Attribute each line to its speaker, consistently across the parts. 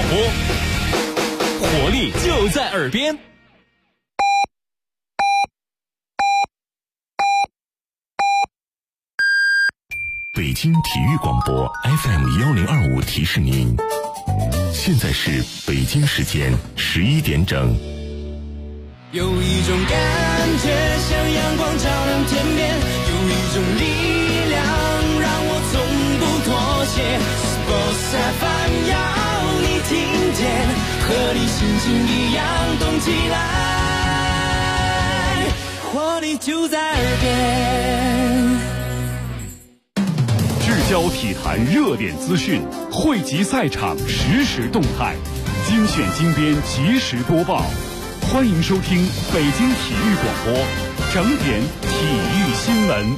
Speaker 1: 活力就在耳边。
Speaker 2: 北京体育广播 FM1025 提示您，现在是北京时间11点整。
Speaker 3: 有一种感觉像阳光照亮天边，有一种力量让我从不妥协。Sports FM 要你听见，和你心情一样动起来，活力就在耳边。
Speaker 4: 聚焦体坛热点资讯，汇集赛场实时动态，精选精编及时播报。欢迎收听北京体育广播整点体育新闻。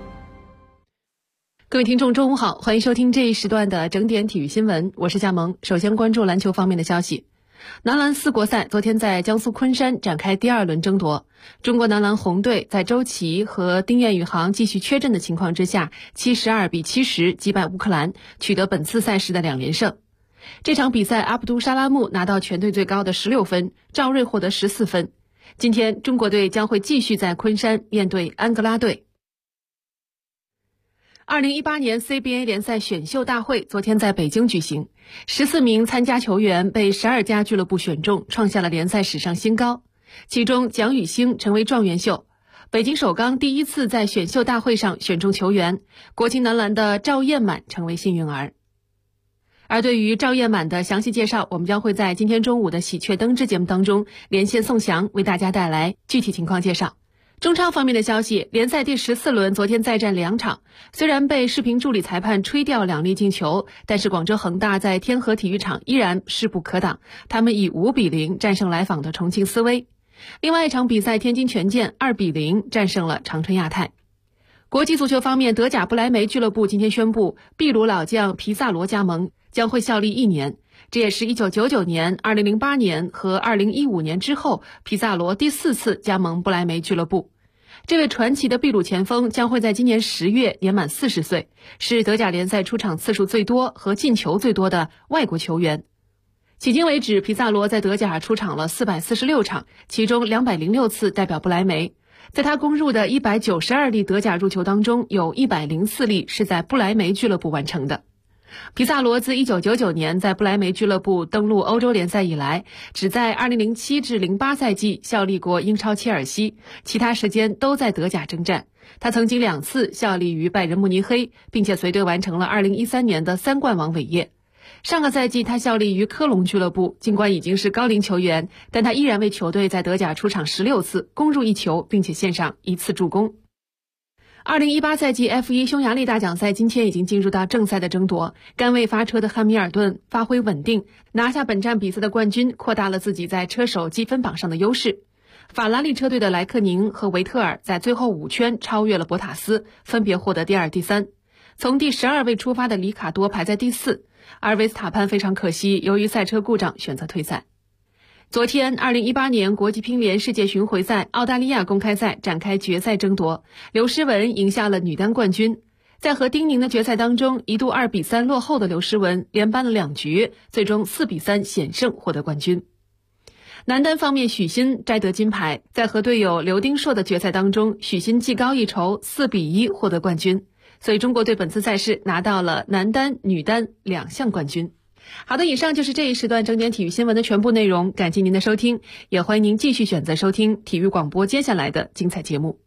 Speaker 5: 各位听众中午好，欢迎收听这一时段的整点体育新闻，我是夏萌。首先关注篮球方面的消息。男篮4国赛昨天在江苏昆山展开第2轮争夺，中国男篮红队在周琦和丁彦雨航继续缺阵的情况之下，72比70击败乌克兰，取得本次赛事的2连胜。这场比赛阿卜杜沙拉木拿到全队最高的16分，赵睿获得14分。今天中国队将会继续在昆山面对安哥拉队。2018年 CBA 联赛选秀大会昨天在北京举行，14名参加球员被12家俱乐部选中，创下了联赛史上新高。其中蒋宇星成为状元秀，北京首钢第一次在选秀大会上选中球员，国青男篮的赵彦满成为幸运儿。而对于赵彦满的详细介绍，我们将会在今天中午的喜鹊灯之节目当中连线宋翔，为大家带来具体情况介绍。中超方面的消息，联赛第14轮昨天再战2场，虽然被视频助理裁判吹掉2粒进球，但是广州恒大在天河体育场依然势不可挡，他们以5比0战胜来访的重庆斯威。另外一场比赛，天津权健2比0战胜了长春亚泰。国际足球方面，德甲不莱梅俱乐部今天宣布，秘鲁老将皮萨罗加盟，将会效力1年，这也是1999年、2008年和2015年之后皮萨罗第4次加盟不莱梅俱乐部。这位传奇的秘鲁前锋将会在今年10月年满40岁，是德甲联赛出场次数最多和进球最多的外国球员。迄今为止，皮萨罗在德甲出场了446场，其中206次代表不莱梅。在他攻入的192粒德甲入球当中，有104粒是在不莱梅俱乐部完成的。皮萨罗自1999年在不莱梅俱乐部登陆欧洲联赛以来，只在2007至08赛季效力过英超切尔西，其他时间都在德甲征战。他曾经2次效力于拜仁慕尼黑，并且随队完成了2013年的3冠王伟业。上个赛季他效力于科隆俱乐部，尽管已经是高龄球员，但他依然为球队在德甲出场16次，攻入1球，并且献上1次助攻。2018赛季 F1 匈牙利大奖赛今天已经进入到正赛的争夺，甘位发车的汉密尔顿发挥稳定，拿下本站比赛的冠军，扩大了自己在车手积分榜上的优势。法拉利车队的莱克宁和维特尔在最后5圈超越了博塔斯，分别获得第2、第3。从第12位出发的里卡多排在第4，而维斯塔潘非常可惜，由于赛车故障选择退赛。昨天2018年国际乒联世界巡回赛澳大利亚公开赛展开决赛争夺，刘诗雯赢下了女单冠军。在和丁宁的决赛当中，一度2比3落后的刘诗雯连扳了2局，最终4比3险胜获得冠军。男单方面，许昕摘得金牌，在和队友刘丁硕的决赛当中，许昕技高一筹4比1获得冠军，所以中国队本次赛事拿到了男单、女单2项冠军。好的，以上就是这一时段整点体育新闻的全部内容，感谢您的收听，也欢迎您继续选择收听体育广播接下来的精彩节目。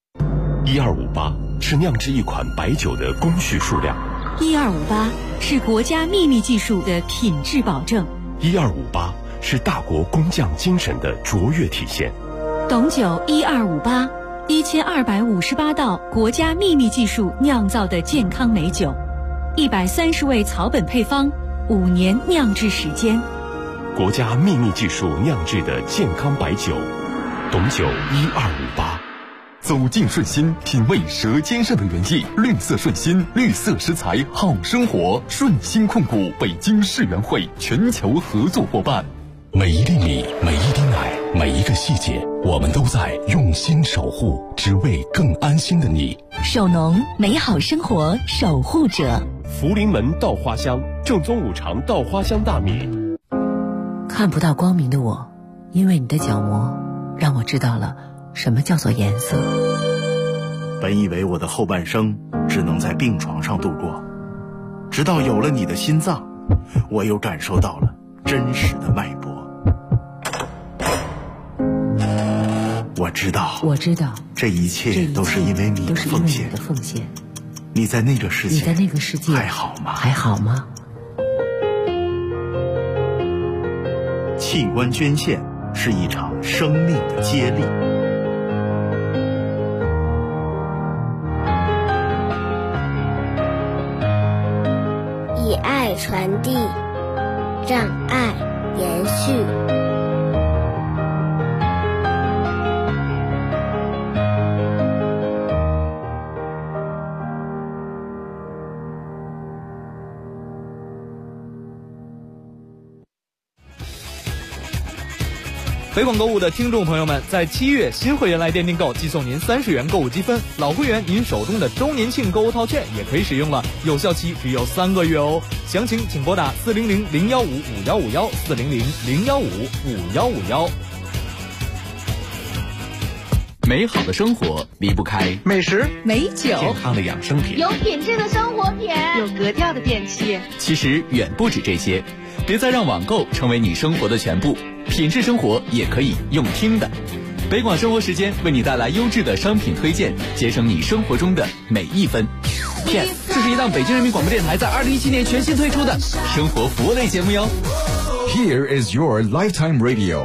Speaker 2: 1258是酿制一款白酒的工序数量
Speaker 6: ，1258是国家秘密技术的品质保证
Speaker 2: ，1258是大国工匠精神的卓越体现。
Speaker 6: 董酒1258，1258道国家秘密技术酿造的健康美酒，130味草本配方，5年酿制时间，
Speaker 2: 国家秘密技术酿制的健康白酒，董酒1258。
Speaker 7: 走进顺心，品味舌尖上的原意。绿色顺心，绿色食材好生活。顺心控股北京世园会全球合作伙伴。
Speaker 2: 每一粒米，每一滴奶，每一个细节，我们都在用心守护，只为更安心的你。
Speaker 6: 首农，美好生活守护者。
Speaker 1: 福临门稻花香，正宗五常稻花香大米。
Speaker 8: 看不到光明的我，因为你的角膜让我知道了什么叫做颜色。
Speaker 9: 本以为我的后半生只能在病床上度过，直到有了你的心脏，我又感受到了真实的脉搏。我知道，这一切都是因为你的奉献。你在那个世界还好吗？器官捐献是一场生命的接力。
Speaker 10: 以爱传递，让爱延续。
Speaker 1: 北广购物的听众朋友们，在7月新会员来电订购即送您30元购物积分，老会员您手中的周年庆购物套券也可以使用了，有效期只有3个月哦。详情请拨打400-015-5151 400-015-5151。
Speaker 2: 美好的生活离不开
Speaker 11: 美食、
Speaker 6: 美酒、
Speaker 2: 健康的养生品、
Speaker 12: 有品质的生活品、
Speaker 6: 有格调的电器。
Speaker 2: 其实远不止这些，别再让网购成为你生活的全部，品质生活也可以用听的。北广生活时间为你带来优质的商品推荐，节省你生活中的每一分。Yes， 这是一档北京人民广播电台在2017年全新推出的生活服务类节目哟。
Speaker 7: Here is your lifetime radio。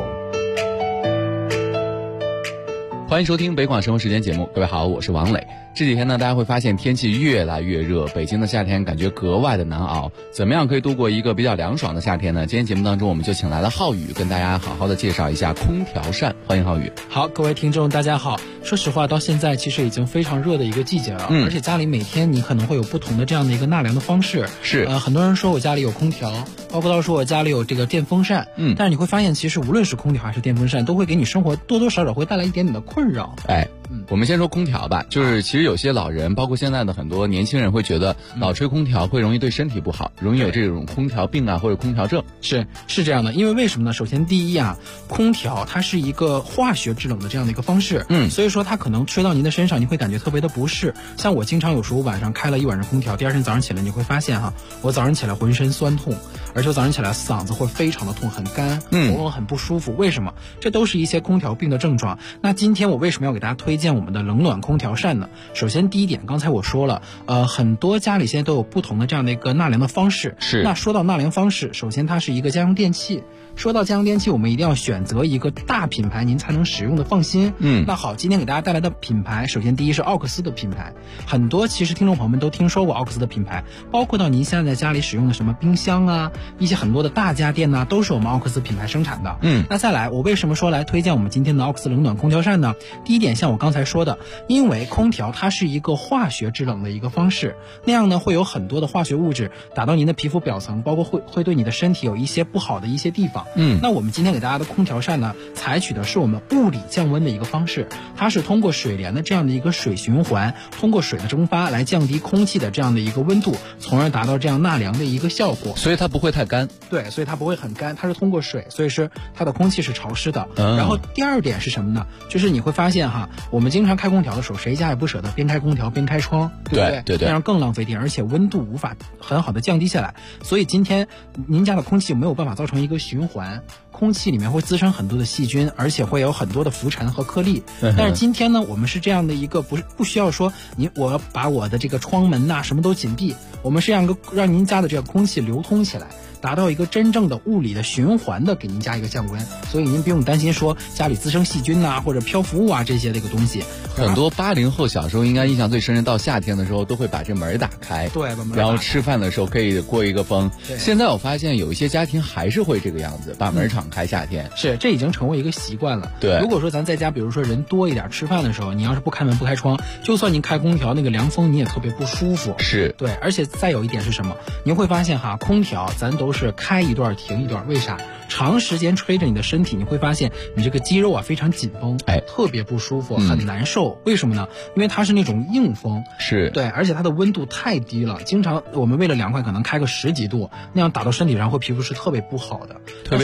Speaker 13: 欢迎收听北广生活时间节目，各位好，我是王磊。这几天呢，大家会发现天气越来越热，北京的夏天感觉格外的难熬。怎么样可以度过一个比较凉爽的夏天呢？今天节目当中，我们就请来了浩宇，跟大家好好的介绍一下空调扇。欢迎浩宇。
Speaker 14: 好，各位听众大家好。说实话，到现在其实已经非常热的一个季节了，而且家里每天你可能会有不同的这样的一个纳凉的方式。
Speaker 13: 是，
Speaker 14: 很多人说我家里有空调，包括到说我家里有这个电风扇，但是你会发现，其实无论是空调还是电风扇，都会给你生活多多少少会带来一点点的困扰。
Speaker 13: 我们先说空调吧，就是其实有些老人，包括现在的很多年轻人会觉得老吹空调会容易对身体不好，容易有这种空调病啊或者空调症。
Speaker 14: 是这样的，因为为什么呢？首先第一啊，空调它是一个化学制冷的这样的一个方式，所以说它可能吹到您的身上，你会感觉特别的不适。像我经常有时候晚上开了一晚上空调，第二天早上起来你会发现我早上起来浑身酸痛，而且我早上起来嗓子会非常的痛，很干，喉咙很不舒服。为什么？这都是一些空调病的症状。那今天我为什么要给大家推荐我们的冷暖空调扇呢？首先第一点，刚才我说了，很多家里现在都有不同的这样的一个纳凉的方式。
Speaker 13: 是。
Speaker 14: 那说到纳凉方式，首先它是一个家用电器。说到家用电器，我们一定要选择一个大品牌，您才能使用的放心。那好，今天给大家带来的品牌，首先第一是奥克斯的品牌。很多其实听众朋友们都听说过奥克斯的品牌，包括到您现在在家里使用的什么冰箱啊，一些很多的大家电啊，都是我们奥克斯品牌生产的。那再来，我为什么说来推荐我们今天的奥克斯冷暖空调扇呢？第一点，像我刚才说的，因为空调它是一个化学制冷的一个方式，那样呢会有很多的化学物质打到您的皮肤表层，包括会对你的身体有一些不好的一些地方。那我们今天给大家的空调扇呢，采取的是我们物理降温的一个方式，它是通过水帘的这样的一个水循环，通过水的蒸发来降低空气的这样的一个温度，从而达到这样纳凉的一个效果。
Speaker 13: 所以它不会太干。
Speaker 14: 对，所以它不会很干，它是通过水，所以是它的空气是潮湿的。然后第二点是什么呢？就是你会发现我们经常开空调的时候，谁家也不舍得边开空调边开窗，对不对？这样更浪费电，而且温度无法很好的降低下来。所以今天您家的空气没有办法造成一个循环，空气里面会滋生很多的细菌，而且会有很多的浮尘和颗粒。但是今天呢，我们是这样的一个不需要说我要把我的这个窗门什么都紧闭，我们是让您家的这个空气流通起来，达到一个真正的物理的循环的给您家一个降温，所以您不用担心说家里滋生细菌或者漂浮物这些的一个东西。
Speaker 13: 很多80后小时候应该印象最深的，到夏天的时候都会把这门打开，
Speaker 14: 对，把门
Speaker 13: 然后吃饭的时候可以过一个风。现在我发现有一些家庭还是会这个样子，把门敞开夏天。
Speaker 14: 是，这已经成为一个习惯了。
Speaker 13: 对，
Speaker 14: 如果说咱在家比如说人多一点，吃饭的时候你要是不开门不开窗，就算您开空调，那个凉风你也特别不舒服。
Speaker 13: 是，
Speaker 14: 对，而且再有一点是什么？您会发现空调咱都是开一段停一段，为啥？长时间吹着你的身体，你会发现你这个肌肉非常紧绷，特别不舒服，很难受。为什么呢？因为它是那种硬风，
Speaker 13: 是
Speaker 14: 对，而且它的温度太低了，经常我们为了凉快可能开个10几度，那样打到身体上会皮肤是特别不好的。
Speaker 13: 特别是到了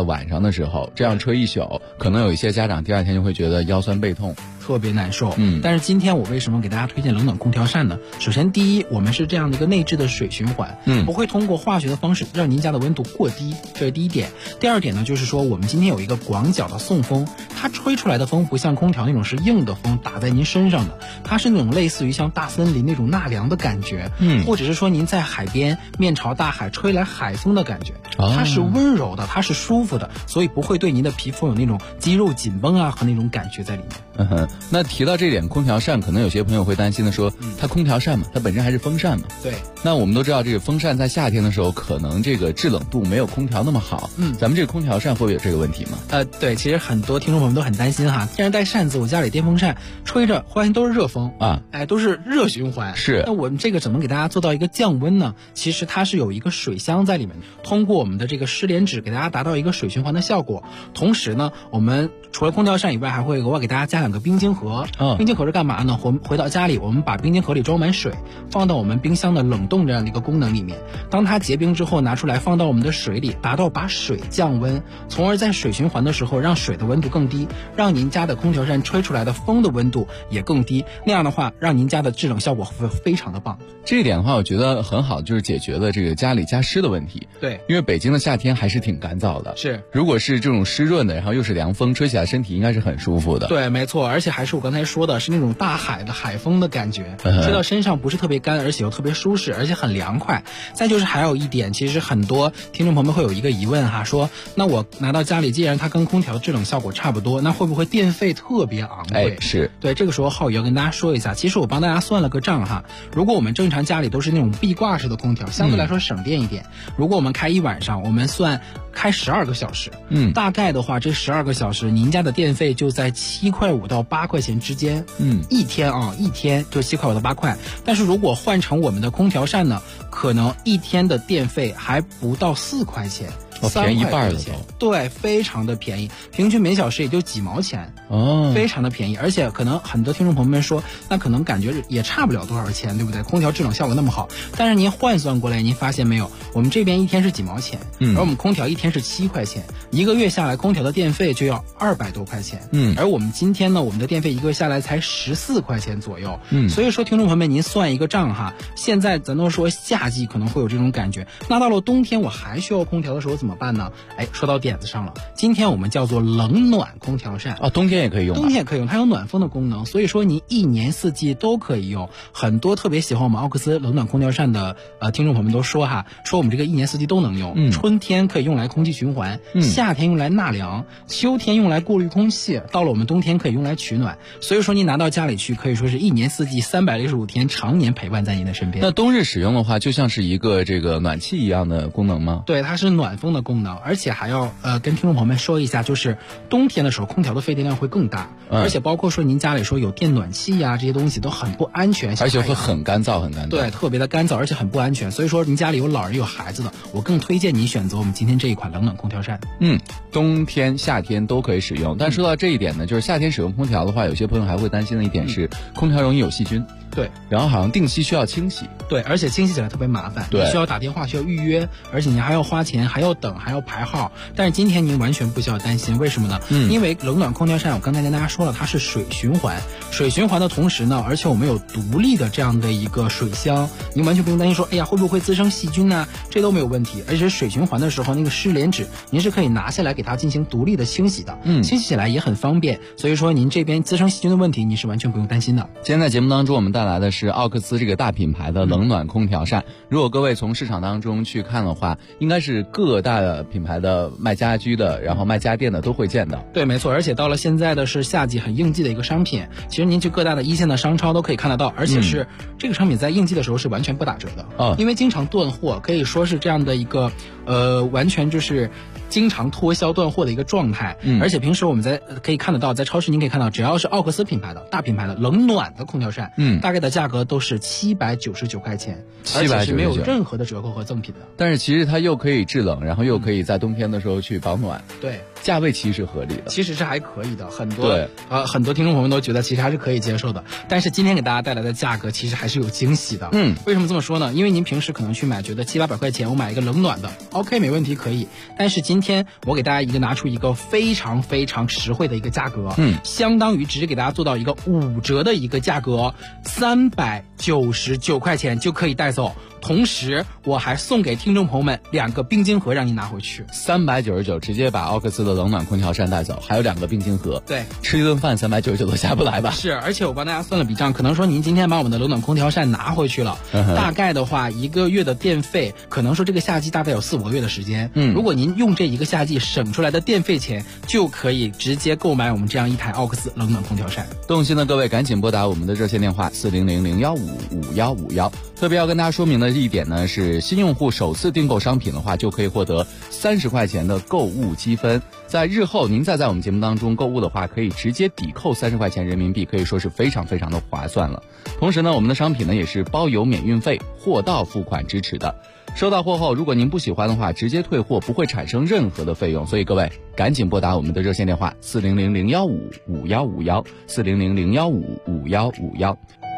Speaker 13: 晚上的时候，这样吹一宿，可能有一些家长第2天就会觉得腰酸背痛，
Speaker 14: 特别难受。但是今天我为什么给大家推荐冷暖空调扇呢？首先第一，我们是这样的一个内置的水循环，不会通过化学的方式让您家的温度过低，这是第一点。第二点呢，就是说我们今天有一个广角的送风，它吹出来的风不像空调那种是硬的风打在您身上的，它是那种类似于像大森林那种纳凉的感觉，或者是说您在海边面朝大海吹来海风的感觉，它是温柔的，它是舒服的，所以不会对您的皮肤有那种肌肉紧绷啊和那种感觉在里面。
Speaker 13: 那提到这点空调扇，可能有些朋友会担心的说，它空调扇嘛，它本身还是风扇嘛。
Speaker 14: 对。
Speaker 13: 那我们都知道，这个风扇在夏天的时候，可能这个制冷度没有空调那么好。咱们这个空调扇会不会有这个问题吗？
Speaker 14: 对，其实很多听众朋友们都很担心哈。既然带扇子，我家里电风扇吹着，发现都是热风啊，都是热循环。
Speaker 13: 是。
Speaker 14: 那我们这个怎么给大家做到一个降温呢？其实它是有一个水箱在里面，通过我们的这个湿帘纸给大家达到一个水循环的效果。同时呢，我们除了空调扇以外，还会额外给大家加2个冰晶盒。冰晶盒是干嘛呢？回到家里，我们把冰晶盒里装满水，放到我们冰箱的冷冻这样的一个功能里面。当它结冰之后，拿出来放到我们的水里，达到把水降温，从而在水循环的时候让水的温度更低，让您家的空调扇吹出来的风的温度也更低。那样的话，让您家的制冷效果会非常的棒。
Speaker 13: 这一点的话，我觉得很好，就是解决了这个家里加湿的问题。
Speaker 14: 对，
Speaker 13: 因为北京的夏天还是挺干燥的。
Speaker 14: 是，
Speaker 13: 如果是这种湿润的，然后又是凉风，吹起来身体应该是很舒服的。
Speaker 14: 对，没错，而且还是我刚才说的是那种大海的海风的感觉，吹到身上不是特别干，而且又特别舒适，而且很凉快。再就是还有一点，其实很多听众朋友们会有一个疑问哈，说那我拿到家里，既然它跟空调制冷效果差不多，那会不会电费特别昂贵？
Speaker 13: 是。
Speaker 14: 对，这个时候浩宇要跟大家说一下，其实我帮大家算了个账哈，如果我们正常家里都是那种壁挂式的空调，相对来说省电一点。如果我们开1晚上，我们算开12个小时，大概的话，这12个小时您家的电费就在7.5块到8块钱之间。一天就7.5块到8块。但是如果换成我们的空调扇呢，可能一天的电费还不到4块钱。
Speaker 13: 便宜一半了都。
Speaker 14: 对，非常的便宜，平均每小时也就几毛钱，非常的便宜。而且可能很多听众朋友们说，那可能感觉也差不了多少钱，对不对？空调制冷效果那么好，但是您换算过来，您发现没有，我们这边一天是几毛钱，而我们空调一天是7块钱，1个月下来，空调的电费就要200多块钱。而我们今天呢，我们的电费1个月下来才14块钱左右。所以说，听众朋友们，您算一个账哈。现在咱都说夏季可能会有这种感觉，那到了冬天我还需要空调的时候怎么办呢？说到点子上了，今天我们叫做冷暖空调扇
Speaker 13: 冬天也可以用。
Speaker 14: 冬天也可以用，它有暖风的功能，所以说您1年4季都可以用。很多特别喜欢我们奥克斯冷暖空调扇的听众朋友们都说说我们这个1年4季都能用。春天可以用来空气循环，夏天用来纳凉，秋天用来过滤空气，到了我们冬天可以用来取暖。所以说您拿到家里去，可以说是1年4季365天常年陪伴在您的身边。
Speaker 13: 那冬日使用的话，就像是一个这个暖气一样的功能吗？
Speaker 14: 对，它是暖风的功能。而且还要跟听众朋友们说一下，就是冬天的时候空调的费电量会更大，而且包括说您家里说有电暖气呀，这些东西都很不安全，
Speaker 13: 而且会很干燥。
Speaker 14: 对，特别的干燥，而且很不安全。所以说您家里有老人有孩子的，我更推荐您选择我们今天这一款冷暖空调扇。
Speaker 13: 冬天夏天都可以使用。但说到这一点呢，就是夏天使用空调的话，有些朋友还会担心的一点是空调容易有细菌。
Speaker 14: 对，
Speaker 13: 然后好像定期需要清洗。
Speaker 14: 对，而且清洗起来特别麻烦，
Speaker 13: 对，
Speaker 14: 需要打电话，需要预约，而且你还要花钱，还要等，还要排号。但是今天您完全不需要担心，为什么呢？因为冷暖空调扇，我刚才跟大家说了，它是水循环，水循环的同时呢，而且我们有独立的这样的一个水箱，您完全不用担心说，哎呀会不会滋生细菌呢？这都没有问题。而且水循环的时候，那个湿帘纸您是可以拿下来给它进行独立的清洗的，清洗起来也很方便。所以说您这边滋生细菌的问题，你是完全不用担心的。
Speaker 13: 今天在节目当中，我们带来的是奥克斯这个大品牌的冷暖空调扇。如果各位从市场当中去看的话，应该是各大的品牌的卖家居的，然后卖家电的都会见到。
Speaker 14: 对，没错。而且到了现在的是夏季很应季的一个商品，其实您去各大的一线的商超都可以看得到，而且是这个商品在应季的时候是完全不打折的因为经常断货，可以说是这样的一个完全就是经常脱销断货的一个状态。而且平时我们可以看得到，在超市您可以看到，只要是奥克斯品牌的大品牌的冷暖的空调扇，大概的价格都是799块钱，而且是没有任何的折扣和赠品的。
Speaker 13: 但是其实它又可以制冷，然后又可以在冬天的时候去保暖。
Speaker 14: 对，
Speaker 13: 价位其实合理的，
Speaker 14: 其实是还可以的，很多听众朋友们都觉得其实还是可以接受的。但是今天给大家带来的价格其实还是有惊喜的。为什么这么说呢？因为您平时可能去买觉得700-800块钱我买一个冷暖的 OK 没问题可以，但是今天我给大家拿出一个非常非常实惠的一个价格，相当于直接给大家做到一个5折的一个价格，399块钱就可以带走。同时我还送给听众朋友们2个冰晶盒让您拿回去
Speaker 13: ，399直接把奥克斯的冷暖空调扇带走，还有2个冰晶盒。
Speaker 14: 对，
Speaker 13: 吃一顿饭399都下不来吧？
Speaker 14: 是，而且我帮大家算了笔账，可能说您今天把我们的冷暖空调扇拿回去了，大概的话1个月的电费，可能说这个夏季大概有4-5个月的时间。如果您用这一个夏季省出来的电费钱，就可以直接购买我们这样一台奥克斯冷暖空调扇。
Speaker 13: 动心的各位赶紧拨打我们的热线电话400-015-5151。特别要跟大家说明的一点呢，是新用户首次订购商品的话，就可以获得30块钱的购物积分。在日后您再在我们节目当中购物的话，可以直接抵扣30块钱人民币，可以说是非常非常的划算了。同时呢，我们的商品呢也是包邮免运费，货到付款支持的。收到货后，如果您不喜欢的话，直接退货，不会产生任何的费用。所以各位赶紧拨打我们的热线电话400-015-5151 400-015-5151。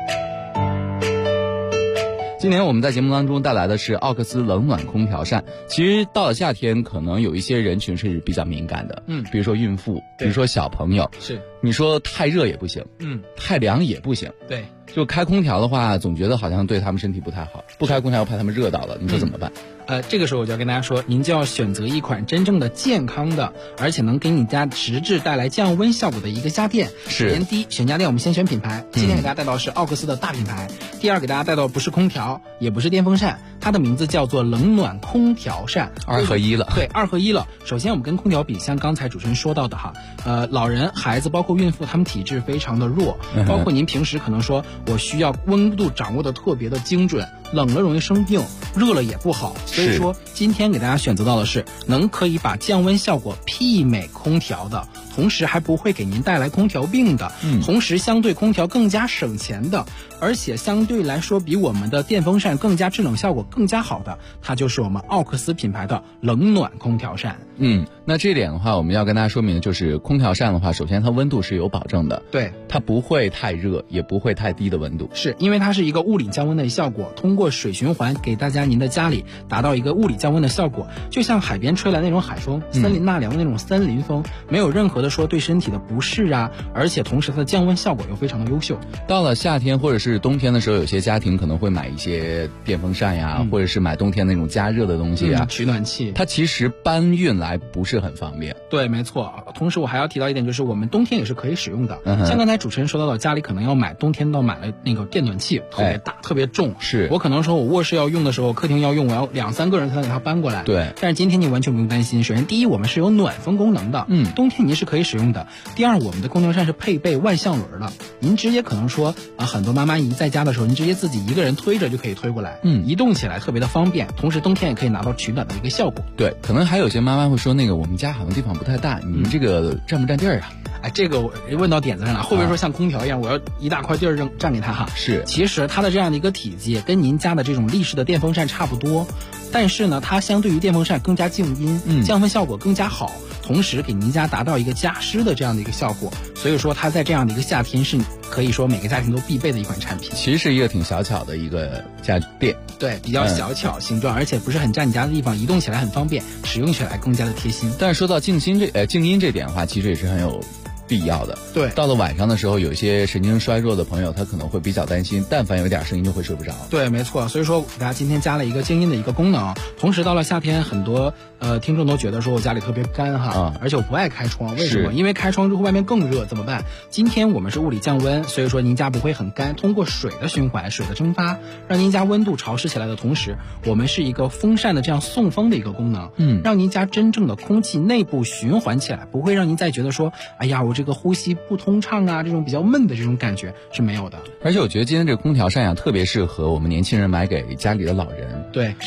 Speaker 13: 今年我们在节目当中带来的是奥克斯冷暖空调扇。其实到了夏天，可能有一些人群是比较敏感的，比如说孕妇，比如说小朋友，
Speaker 14: 是
Speaker 13: 你说太热也不行，太凉也不行，
Speaker 14: 对，
Speaker 13: 就开空调的话，总觉得好像对他们身体不太好，不开空调又怕他们热到了，你说怎么办？
Speaker 14: 这个时候我就要跟大家说，您就要选择一款真正的健康的，而且能给你家实质带来降温效果的一个家电。
Speaker 13: 是。
Speaker 14: 首先第一，选家电我们先选品牌，今天给大家带到是奥克斯的大品牌。第二，给大家带到不是空调，也不是电风扇，它的名字叫做冷暖空调扇
Speaker 13: ，2合1了。
Speaker 14: 对，2合1了。首先我们跟空调比，像刚才主持人说到的哈，老人、孩子包括孕妇，他们体质非常的弱，包括您平时可能说我需要温度掌握的特别的精准，冷了容易生病，热了也不好，所以说今天给大家选择到的是可以把降温效果媲美空调的，同时还不会给您带来空调病的，同时相对空调更加省钱的，而且相对来说比我们的电风扇更加制冷效果更加好的，它就是我们奥克斯品牌的冷暖空调扇。
Speaker 13: 那这一点的话，我们要跟大家说明的就是空调扇的话，首先它温度是有保证的，
Speaker 14: 对，
Speaker 13: 它不会太热，也不会太低的温度，
Speaker 14: 是因为它是一个物理降温的效果，通过水循环给大家您的家里达到一个物理降温的效果，就像海边吹来那种海风，森林纳凉的那种森林风，没有任何的说对身体的不适啊，而且同时它的降温效果又非常的优秀。
Speaker 13: 到了夏天或者是冬天的时候，有些家庭可能会买一些电风扇呀，或者是买冬天那种加热的东西啊，
Speaker 14: 取暖器，
Speaker 13: 它其实搬运来不是很方便。
Speaker 14: 对，没错。同时我还要提到一点，就是我们冬天也是可以使用的，像刚才主持人说到的，家里可能要买冬天买了那个电暖器，特别大，特别重，
Speaker 13: 是
Speaker 14: 我可能说我卧室要用的时候，客厅要用，我要2-3个人才能给它搬过来。
Speaker 13: 对，
Speaker 14: 但是今天你完全不用担心。首先第一，我们是有暖风功能的，冬天您是可以使用的。第二，我们的空调扇是配备万向轮的，您直接可能说很多妈妈一在家的时候，您直接自己一个人推着就可以推过来，移动起来特别的方便，同时冬天也可以拿到取暖的一个效果。
Speaker 13: 对，可能还有些妈妈会说，那个我们家好像地方不太大，你们这个占不占地儿啊？
Speaker 14: 这个我问到点子上了，会不会说像空调一样，我要一大块地儿占给他哈？
Speaker 13: 是，
Speaker 14: 其实它的这样的一个体积跟您家的这种立式的电风扇差不多，但是呢，它相对于电风扇更加静音，降温效果更加好，同时给您家达到一个加湿的这样的一个效果，所以说它在这样的一个夏天是可以说每个家庭都必备的一款产品。
Speaker 13: 其实是一个挺小巧的一个家电，
Speaker 14: 对，比较小巧形状，而且不是很占你家的地方，移动起来很方便，使用起来更加的贴心。
Speaker 13: 但是说到静音这点的话，其实也是很有必要的。
Speaker 14: 对，
Speaker 13: 到了晚上的时候，有一些神经衰弱的朋友，他可能会比较担心，但凡有点声音就会睡不着。
Speaker 14: 对，没错。所以说，给大家今天加了一个静音的一个功能。同时，到了夏天，很多听众都觉得说我家里特别干哈，而且我不爱开窗，为什么？因为开窗之后外面更热，怎么办？今天我们是物理降温，所以说您家不会很干，通过水的循环、水的蒸发，让您家温度潮湿起来的同时，我们是一个风扇的这样送风的一个功能，让您家真正的空气内部循环起来，不会让您再觉得说，哎呀，我这个呼吸不通畅啊，这种比较闷的这种感觉是没有的。
Speaker 13: 而且我觉得今天这个空调扇呀，特别适合我们年轻人买给家里的老人。
Speaker 14: 对，是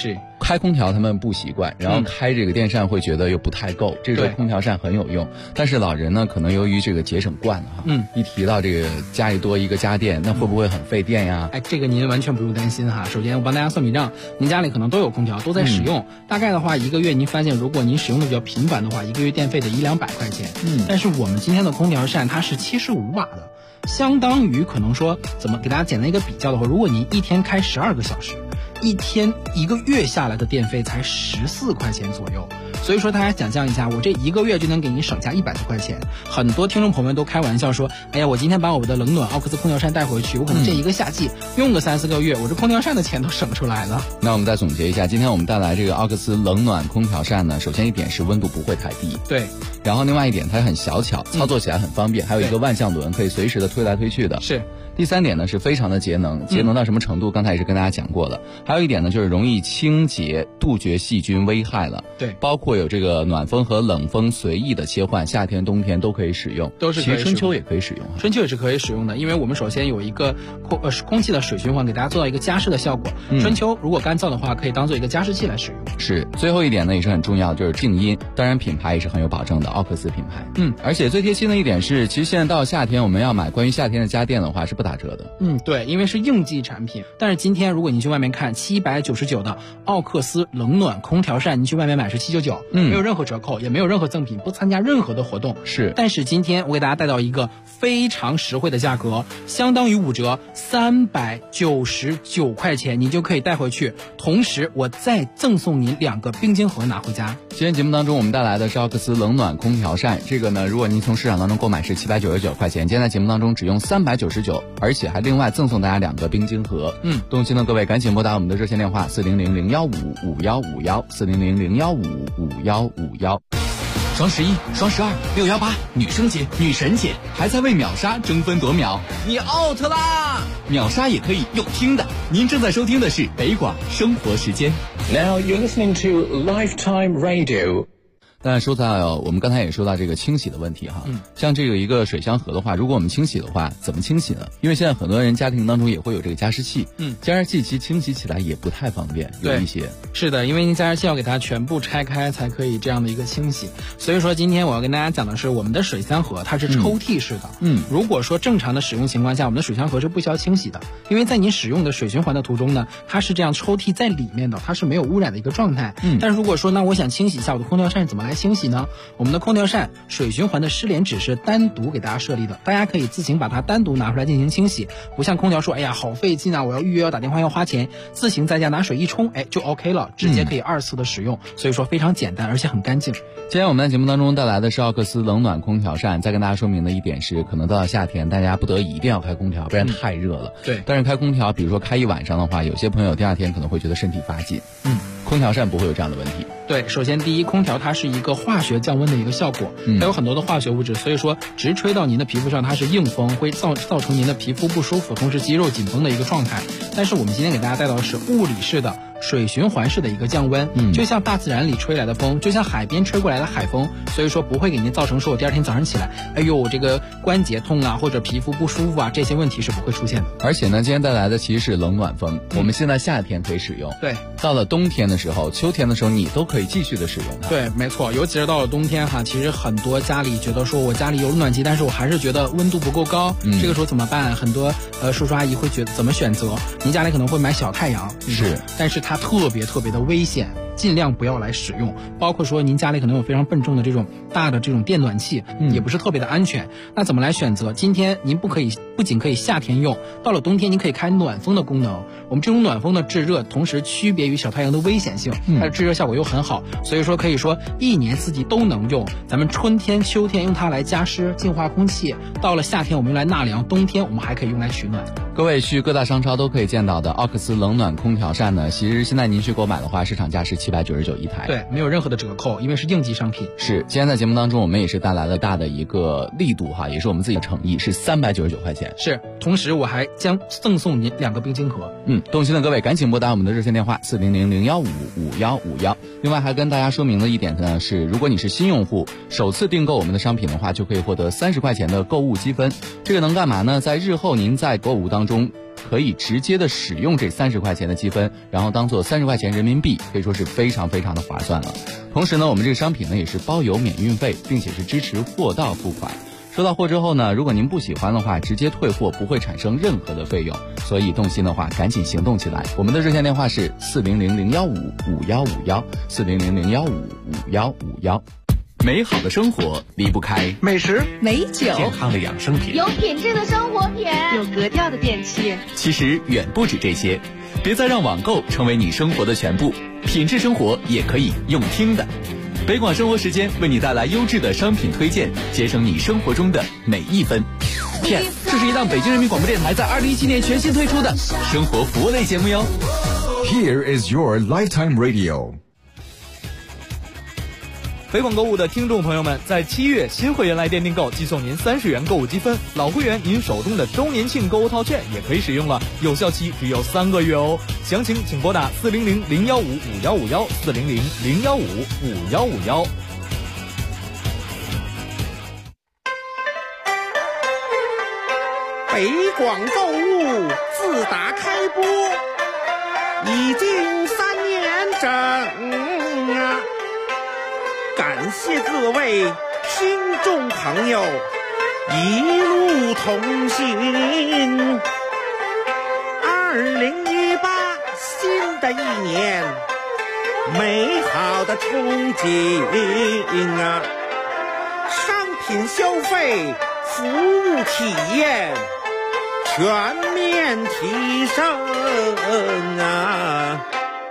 Speaker 13: 开空调他们不习惯，然后开这个电扇会觉得又不太够，这时候空调扇很有用。但是老人呢，可能由于这个节省惯了哈，一提到这个家里多一个家电，那会不会很费电呀？
Speaker 14: 这个您完全不用担心哈。首先我帮大家算笔账，您家里可能都有空调，都在使用，大概的话一个月您发现，如果您使用的比较频繁的话，一个月电费得100-200块钱。但是我们今天的空调扇它是75瓦的，相当于可能说怎么给大家简单一个比较的话，如果您一天开12个小时，一个月下来的电费才14块钱左右。所以说大家想象一下，我这一个月就能给你省下100多块钱。很多听众朋友们都开玩笑说，哎呀，我今天把我的冷暖奥克斯空调扇带回去，我可能这一个夏季用个3-4个月，我这空调扇的钱都省出来了。
Speaker 13: 那我们再总结一下，今天我们带来这个奥克斯冷暖空调扇呢，首先一点是温度不会太低，
Speaker 14: 对，
Speaker 13: 然后另外一点它很小巧，操作起来很方便，还有一个万向轮可以随时的推来推去的。
Speaker 14: 是。
Speaker 13: 第3点呢是非常的节能，节能到什么程度？刚才也是跟大家讲过了。还有一点呢就是容易清洁，杜绝细菌危害了。
Speaker 14: 对，
Speaker 13: 包括有这个暖风和冷风随意的切换，夏天冬天都可以使用，
Speaker 14: 都是可以使用。
Speaker 13: 其实春秋也可以使用，
Speaker 14: 春秋也是可以使用的，因为我们首先有一个空气的水循环，给大家做到一个加湿的效果。春秋如果干燥的话，可以当做一个加湿器来使用。
Speaker 13: 是，最后一点呢也是很重要，就是静音，当然品牌也是很有保证的，奥克斯品牌。而且最贴心的一点是，其实现在到夏天我们要买关于夏天的家电的话是不打折的。
Speaker 14: 对，因为是应季产品。但是今天如果你去外面看799的奥克斯冷暖空调扇，你去外面买是799，没有任何折扣，也没有任何赠品，不参加任何的活动。
Speaker 13: 是，
Speaker 14: 但是今天我给大家带到一个非常实惠的价格，相当于5折，399块钱，你就可以带回去。同时我再赠送您2个冰晶盒拿回家。
Speaker 13: 今天节目当中我们带来的是奥克斯冷暖空调扇，这个呢，如果您从市场当中购买是799块钱，今天在节目当中只用399，而且还另外赠送大家2个冰晶盒。动心的各位赶紧拨打我们的热线电话400-015-5151，400-015-5151。双11、双12、618，女生节、女神节，还在为秒杀争分夺秒，你 out 啦！秒杀也可以用听的。您正在收听的是北广生活时间。
Speaker 11: Now you're listening to Lifetime Radio。
Speaker 13: 但说到我们刚才也说到这个清洗的问题哈，像这个一个水箱盒的话，如果我们清洗的话，怎么清洗呢？因为现在很多人家庭当中也会有这个加湿器，加湿器其实清洗起来也不太方便，有一些。
Speaker 14: 是的，因为您加湿器要给它全部拆开才可以这样的一个清洗。所以说今天我要跟大家讲的是我们的水箱盒，它是抽屉式的。如果说正常的使用情况下，我们的水箱盒是不需要清洗的，因为在您使用的水循环的途中呢，它是这样抽屉在里面的，它是没有污染的一个状态。但是如果说那我想清洗一下我的空调扇，怎么来清洗呢？我们的空调扇水循环的失联纸是单独给大家设立的，大家可以自行把它单独拿出来进行清洗，不像空调说哎呀好费劲啊，我要预约要打电话要花钱，自行在家拿水一冲就 OK 了，直接可以2次的使用，所以说非常简单而且很干净。
Speaker 13: 今天我们在节目当中带来的是奥克斯冷暖空调扇，再跟大家说明的一点是，可能到了夏天大家不得已一定要开空调，不然太热了。
Speaker 14: 对，
Speaker 13: 但是开空调比如说开一晚上的话，有些朋友第2天可能会觉得身体发紧。空调扇不会有这样的问题。
Speaker 14: 对，首先第一，空调它是一个化学降温的一个效果，它有很多的化学物质，所以说直吹到您的皮肤上，它是硬风，会造成您的皮肤不舒服，同时肌肉紧绷的一个状态。但是我们今天给大家带到的是物理式的水循环式的一个降温，就像大自然里吹来的风，就像海边吹过来的海风，所以说不会给您造成说我第2天早上起来哎呦这个关节痛啊或者皮肤不舒服啊，这些问题是不会出现的。
Speaker 13: 而且呢今天带来的其实是冷暖风，我们现在夏天可以使用，
Speaker 14: 对，
Speaker 13: 到了冬天的时候秋天的时候你都可以继续的使用它。
Speaker 14: 对，没错，尤其是到了冬天哈，其实很多家里觉得说我家里有暖气，但是我还是觉得温度不够高，这个时候怎么办？很多叔叔阿姨会觉得怎么选择？您家里可能会买小太阳，
Speaker 13: 是，
Speaker 14: 但是它特别的危险，尽量不要来使用。包括说您家里可能有非常笨重的这种大的这种电暖气，也不是特别的安全。那怎么来选择？今天您不仅可以夏天用，到了冬天您可以开暖风的功能。我们这种暖风的制热，同时区别于小太阳的危险性，它的制热效果又很好，所以说可以说1年4季都能用。咱们春天秋天用它来加湿净化空气，到了夏天我们用来纳凉，冬天我们还可以用来取暖。
Speaker 13: 各位去各大商超都可以见到的奥克斯冷暖空调扇呢，其实现在您去购买的话，市场价是799一台，
Speaker 14: 对，没有任何的折扣，因为是应季商品。
Speaker 13: 是，今天在节目当中我们也是带来了大的一个力度哈，也是我们自己的诚意，是399块钱。
Speaker 14: 是，同时我还将赠送您2个冰晶盒。
Speaker 13: 动心的各位赶紧拨打我们的热线电话400-015-5151。另外还跟大家说明的一点呢是，如果你是新用户，首次订购我们的商品的话，就可以获得30块钱的购物积分。这个能干嘛呢？在日后您在购物当中可以直接的使用这30块钱的积分，然后当做30块钱人民币，可以说是非常非常的划算了。同时呢，我们这个商品呢也是包邮免运费，并且是支持货到付款。收到货之后呢，如果您不喜欢的话，直接退货，不会产生任何的费用。所以动心的话，赶紧行动起来。我们的热线电话是400-015-5151，400-015-5151。美好的生活离不开
Speaker 12: 美食、
Speaker 6: 美酒、
Speaker 12: 健康的养生品、
Speaker 10: 有品质的生活品、
Speaker 6: 有格调的电器。
Speaker 2: 其实远不止这些，别再让网购成为你生活的全部，品质生活也可以用听的。北广生活时间为你带来优质的商品推荐，节省你生活中的每一分。
Speaker 1: 这是一档北京人民广播电台在2017年全新推出的
Speaker 2: 生活服务类节目哟。
Speaker 15: Here is your Lifetime Radio。
Speaker 1: 北广购物的听众朋友们，在7月新会员来电订购，寄送您30元购物积分；老会员您手中的周年庆购物套券也可以使用了，有效期只有3个月哦。详情请拨打400-015-5151，400-015-5151。
Speaker 16: 北广购物自打开播已经3年整啊！感谢各位听众朋友一路同行。2018新的一年，美好的憧憬啊！商品消费、服务体验全面提升啊！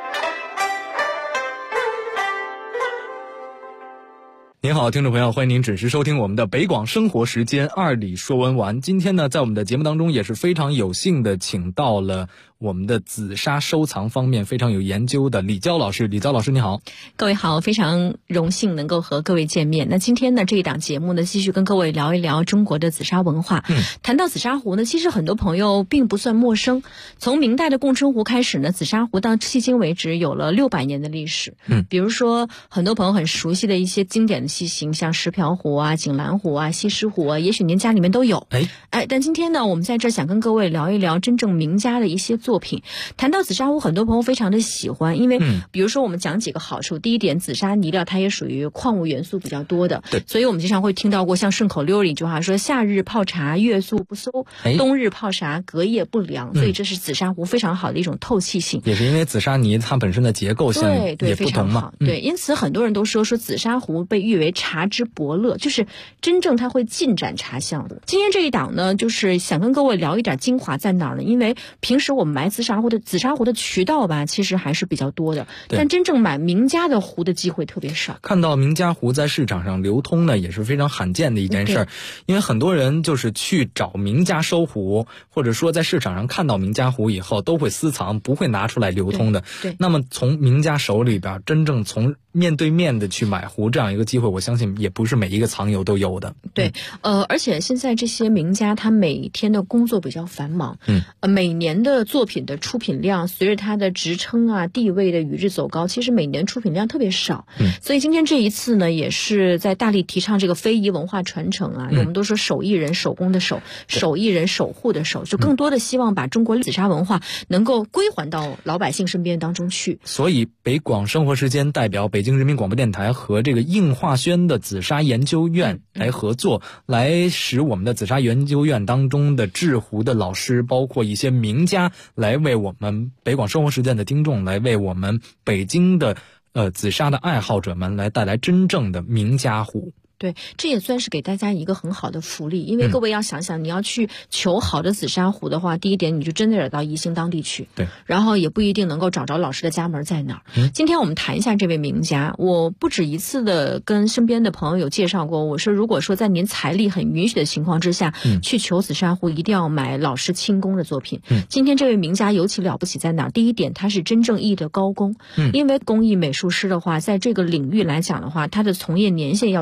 Speaker 1: 您好，听众朋友，欢迎您准时收听我们的北广生活时间2里说文玩。今天呢，在我们的节目当中也是非常有幸的请到了我们的紫砂收藏方面非常有研究的李娇老师。李娇老师你好。
Speaker 17: 各位好，非常荣幸能够和各位见面。那今天呢，这一档节目呢，继续跟各位聊一聊中国的紫砂文化。谈到紫砂壶呢，其实很多朋友并不算陌生。从明代的供春壶开始呢，紫砂壶到迄今为止有了600年的历史。比如说很多朋友很熟悉的一些经典的器型，像石瓢壶啊、锦兰壶啊、西施壶啊，也许您家里面都有。但今天呢，我们在这想跟各位聊一聊真正名家的一些作品。谈到紫砂壶，很多朋友非常的喜欢，因为比如说我们讲几个好处。第一点，紫砂泥料它也属于矿物元素比较多的，所以我们经常会听到过像顺口溜里一句话说，夏日泡茶月宿不馊，冬日泡茶隔夜不凉。所以这是紫砂壶非常好的一种透气性。
Speaker 1: 也是因为紫砂泥它本身的结构性也不同嘛。
Speaker 17: 对，因此很多人都说紫砂壶被誉为茶之伯乐，就是真正它会尽展茶香的。今天这一档呢，就是想跟各位聊一点精华在哪儿呢？因为平时我们买紫砂壶的渠道吧，其实还是比较多的，但真正买名家的壶的机会特别少。
Speaker 1: 看到名家壶在市场上流通呢，也是非常罕见的一件事儿。因为很多人就是去找名家收壶，或者说在市场上看到名家壶以后都会私藏，不会拿出来流通的。那么从名家手里边真正从面对面的去买壶这样一个机会，我相信也不是每一个藏友都有的。
Speaker 17: 对，而且现在这些名家他每天的工作比较繁忙，每年的作品的出品量随着他的职称啊地位的与日走高，其实每年出品量特别少。所以今天这一次呢，也是在大力提倡这个非遗文化传承啊。我们都说手艺人手工的手，手艺人守护的手，就更多的希望把中国紫砂文化能够归还到老百姓身边当中去。
Speaker 1: 所以北广生活时间代表北京人民广播电台和这个应化轩的紫砂研究院来合作，来使我们的紫砂研究院当中的制壶的老师，包括一些名家，来为我们北广生活时间的听众，来为我们北京的紫砂的爱好者们来带来真正的名家壶。
Speaker 17: 对，这也算是给大家一个很好的福利，因为各位要想想，你要去求好的紫砂壶的话，第一点你就真的得到宜兴当地去，然后也不一定能够找着老师的家门在哪儿。今天我们谈一下这位名家，我不止一次的跟身边的朋友有介绍过，我说如果说在您财力很允许的情况之下，去求紫砂壶一定要买老师亲工的作品。今天这位名家尤其了不起在哪儿？第一点，他是真正意义的高工，因为工艺美术师的话，在这个领域来讲的话，他的从业年限要求就高。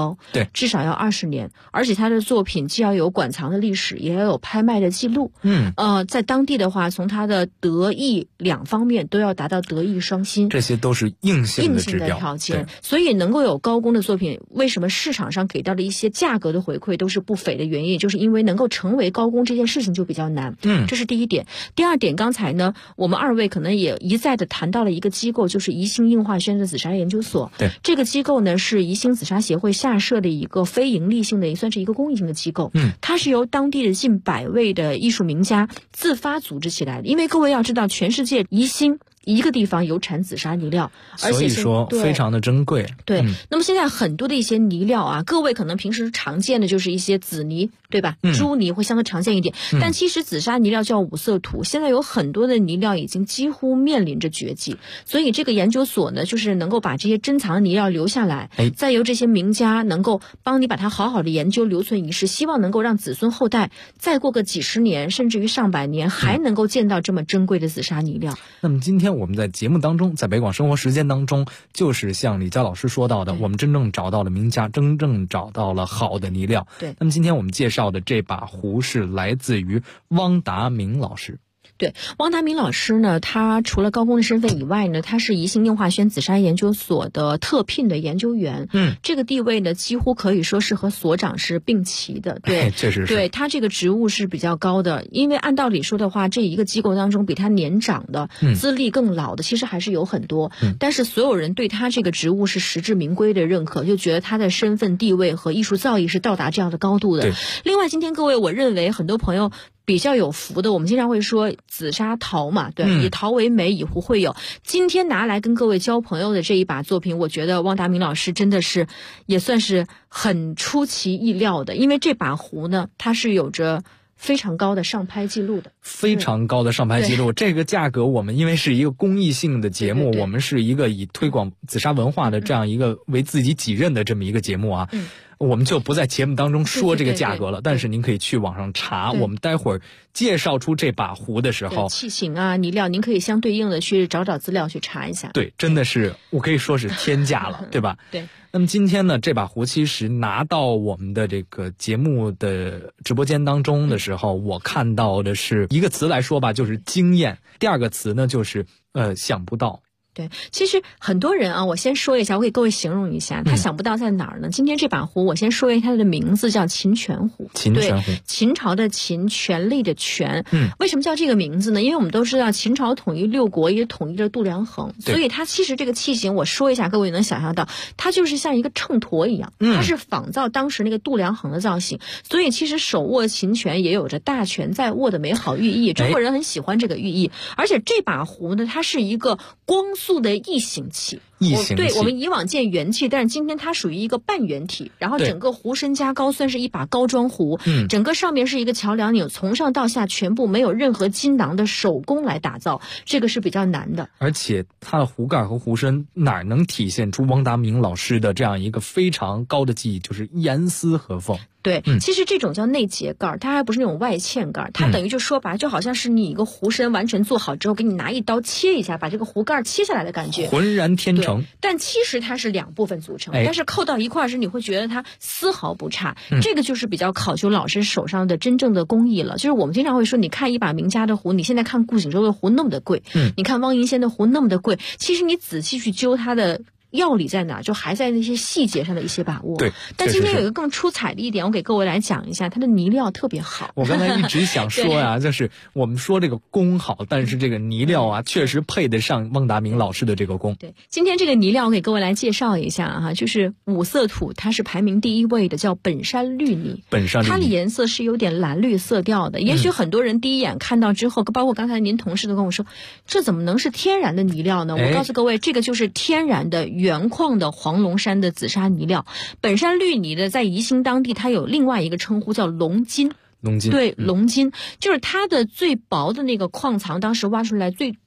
Speaker 17: 高，
Speaker 1: 对，
Speaker 17: 至少要20年，而且他的作品既要有馆藏的历史，也要有拍卖的记录。在当地的话，从他的德艺两方面都要达到德艺双馨，
Speaker 1: 这些都是硬性的指标
Speaker 17: 条件。所以能够有高工的作品，为什么市场上给到的一些价格的回馈都是不菲的原因，就是因为能够成为高工这件事情就比较难。这是第一点。第二点，刚才呢，我们2位可能也一再的谈到了一个机构，就是宜兴映画轩的紫砂研究所。
Speaker 1: 对，
Speaker 17: 这个机构呢是宜兴紫砂协会下设的一个非盈利性的，也算是一个公益性的机构。它是由当地的近100位的艺术名家自发组织起来的。因为各位要知道，全世界宜兴一个地方有产紫砂泥料，而且
Speaker 1: 所以说非常的珍贵。
Speaker 17: 对，那么现在很多的一些泥料啊，各位可能平时常见的就是一些紫泥，对吧？朱泥会相对常见一点，但其实紫砂泥料叫五色土，现在有很多的泥料已经几乎面临着绝迹，所以这个研究所呢，就是能够把这些珍藏的泥料留下来，再由这些名家能够帮你把它好好的研究留存于世，希望能够让子孙后代再过个几十年甚至于上百年还能够见到这么珍贵的紫砂泥料。
Speaker 1: 那么今天我们在节目当中，在北广生活时间当中，就是像李佳老师说到的，我们真正找到了名家，真正找到了好的泥料。
Speaker 17: 对，
Speaker 1: 那么今天我们介绍的这把壶是来自于汪达明老师。
Speaker 17: 对，汪达明老师呢，他除了高工的身份以外呢，他是宜兴映画轩紫砂研究所的特聘的研究员。这个地位呢，几乎可以说是和所长是并齐的。对，
Speaker 1: 确实是。
Speaker 17: 对，他这个职务是比较高的，因为按道理说的话，这一个机构当中比他年长的、资历更老的，其实还是有很多。但是所有人对他这个职务是实至名归的认可，就觉得他的身份地位和艺术造诣是到达这样的高度的。另外，今天各位，我认为很多朋友比较有福的，我们经常会说紫砂陶嘛，对，以陶为美，以壶会友。今天拿来跟各位交朋友的这一把作品，我觉得汪达明老师真的是也算是很出其意料的，因为这把壶呢，它是有着非常高的上拍记录的，
Speaker 1: 非常高的上拍记录。这个价格，我们因为是一个公益性的节目，我们是一个以推广紫砂文化的这样一个为自己己任的这么一个节目啊。我们就不在节目当中说这个价格了，但是您可以去网上查。我们待会儿介绍出这把壶的时候，
Speaker 17: 器型啊、泥料，您可以相对应的去找资料去查一下。
Speaker 1: 对，真的是我可以说是天价了，对吧？
Speaker 17: 对。
Speaker 1: 那么今天呢，这把壶其实拿到我们的这个节目的直播间当中的时候，我看到的是一个词来说吧，就是惊艳；第二个词呢，就是想不到。
Speaker 17: 对，其实很多人啊，我先说一下，我给各位形容一下，他想不到在哪儿呢？今天这把壶，我先说一下它的名字，叫秦泉壶。
Speaker 1: 秦泉壶，
Speaker 17: 秦朝的秦，权力的权。为什么叫这个名字呢？因为我们都知道秦朝统一6国，也统一了度量衡，所以它其实这个器型，我说一下，各位能想象到，它就是像一个秤砣一样，它是仿造当时那个度量衡的造型，所以其实手握秦权也有着大权在握的美好寓意。中国人很喜欢这个寓意，而且这把壶呢，它是一个光速的异形器。对，我们以往见圆器，但是今天它属于一个半圆体，然后整个壶身加高，算是一把高装壶。整个上面是一个桥梁钮，从上到下全部没有任何金囊的手工来打造，这个是比较难的。
Speaker 1: 而且它的壶盖和壶身哪能体现出汪达明老师的这样一个非常高的技艺，就是严丝合缝。
Speaker 17: 对，其实这种叫内结盖，它还不是那种外嵌盖，它等于就说白，就好像是你一个壶身完全做好之后，给你拿一刀切一下，把这个壶盖切下来的感觉，
Speaker 1: 浑然天成。
Speaker 17: 但其实它是2部分组成，但是扣到一块时，你会觉得它丝毫不差。这个就是比较考究老师手上的真正的工艺了。就是我们经常会说，你看一把名家的壶，你现在看顾景舟的壶那么的贵，你看汪银仙的壶那么的贵，其实你仔细去揪它的要理在哪，就还在那些细节上的一些把握。
Speaker 1: 对，
Speaker 17: 但今天有一个更出彩的一点，我给各位来讲一下，它的泥料特别好。
Speaker 1: 我刚才一直想说呀，就是我们说这个工好，但是这个泥料啊，确实配得上汪达明老师的这个工。
Speaker 17: 对，今天这个泥料我给各位来介绍一下哈，就是五色土，它是排名第1位的，叫本山绿泥。
Speaker 1: 本山绿泥，
Speaker 17: 它的颜色是有点蓝绿色调的。也许很多人第一眼看到之后，包括刚才您同事都跟我说，这怎么能是天然的泥料呢？我告诉各位，这个就是天然的原矿的黄龙山的紫砂泥料。本山绿泥的在宜兴当地它有另外一个称呼叫龙金。
Speaker 1: 龙金，
Speaker 17: 对，龙金就是它的最薄的那个矿藏，当时挖出来最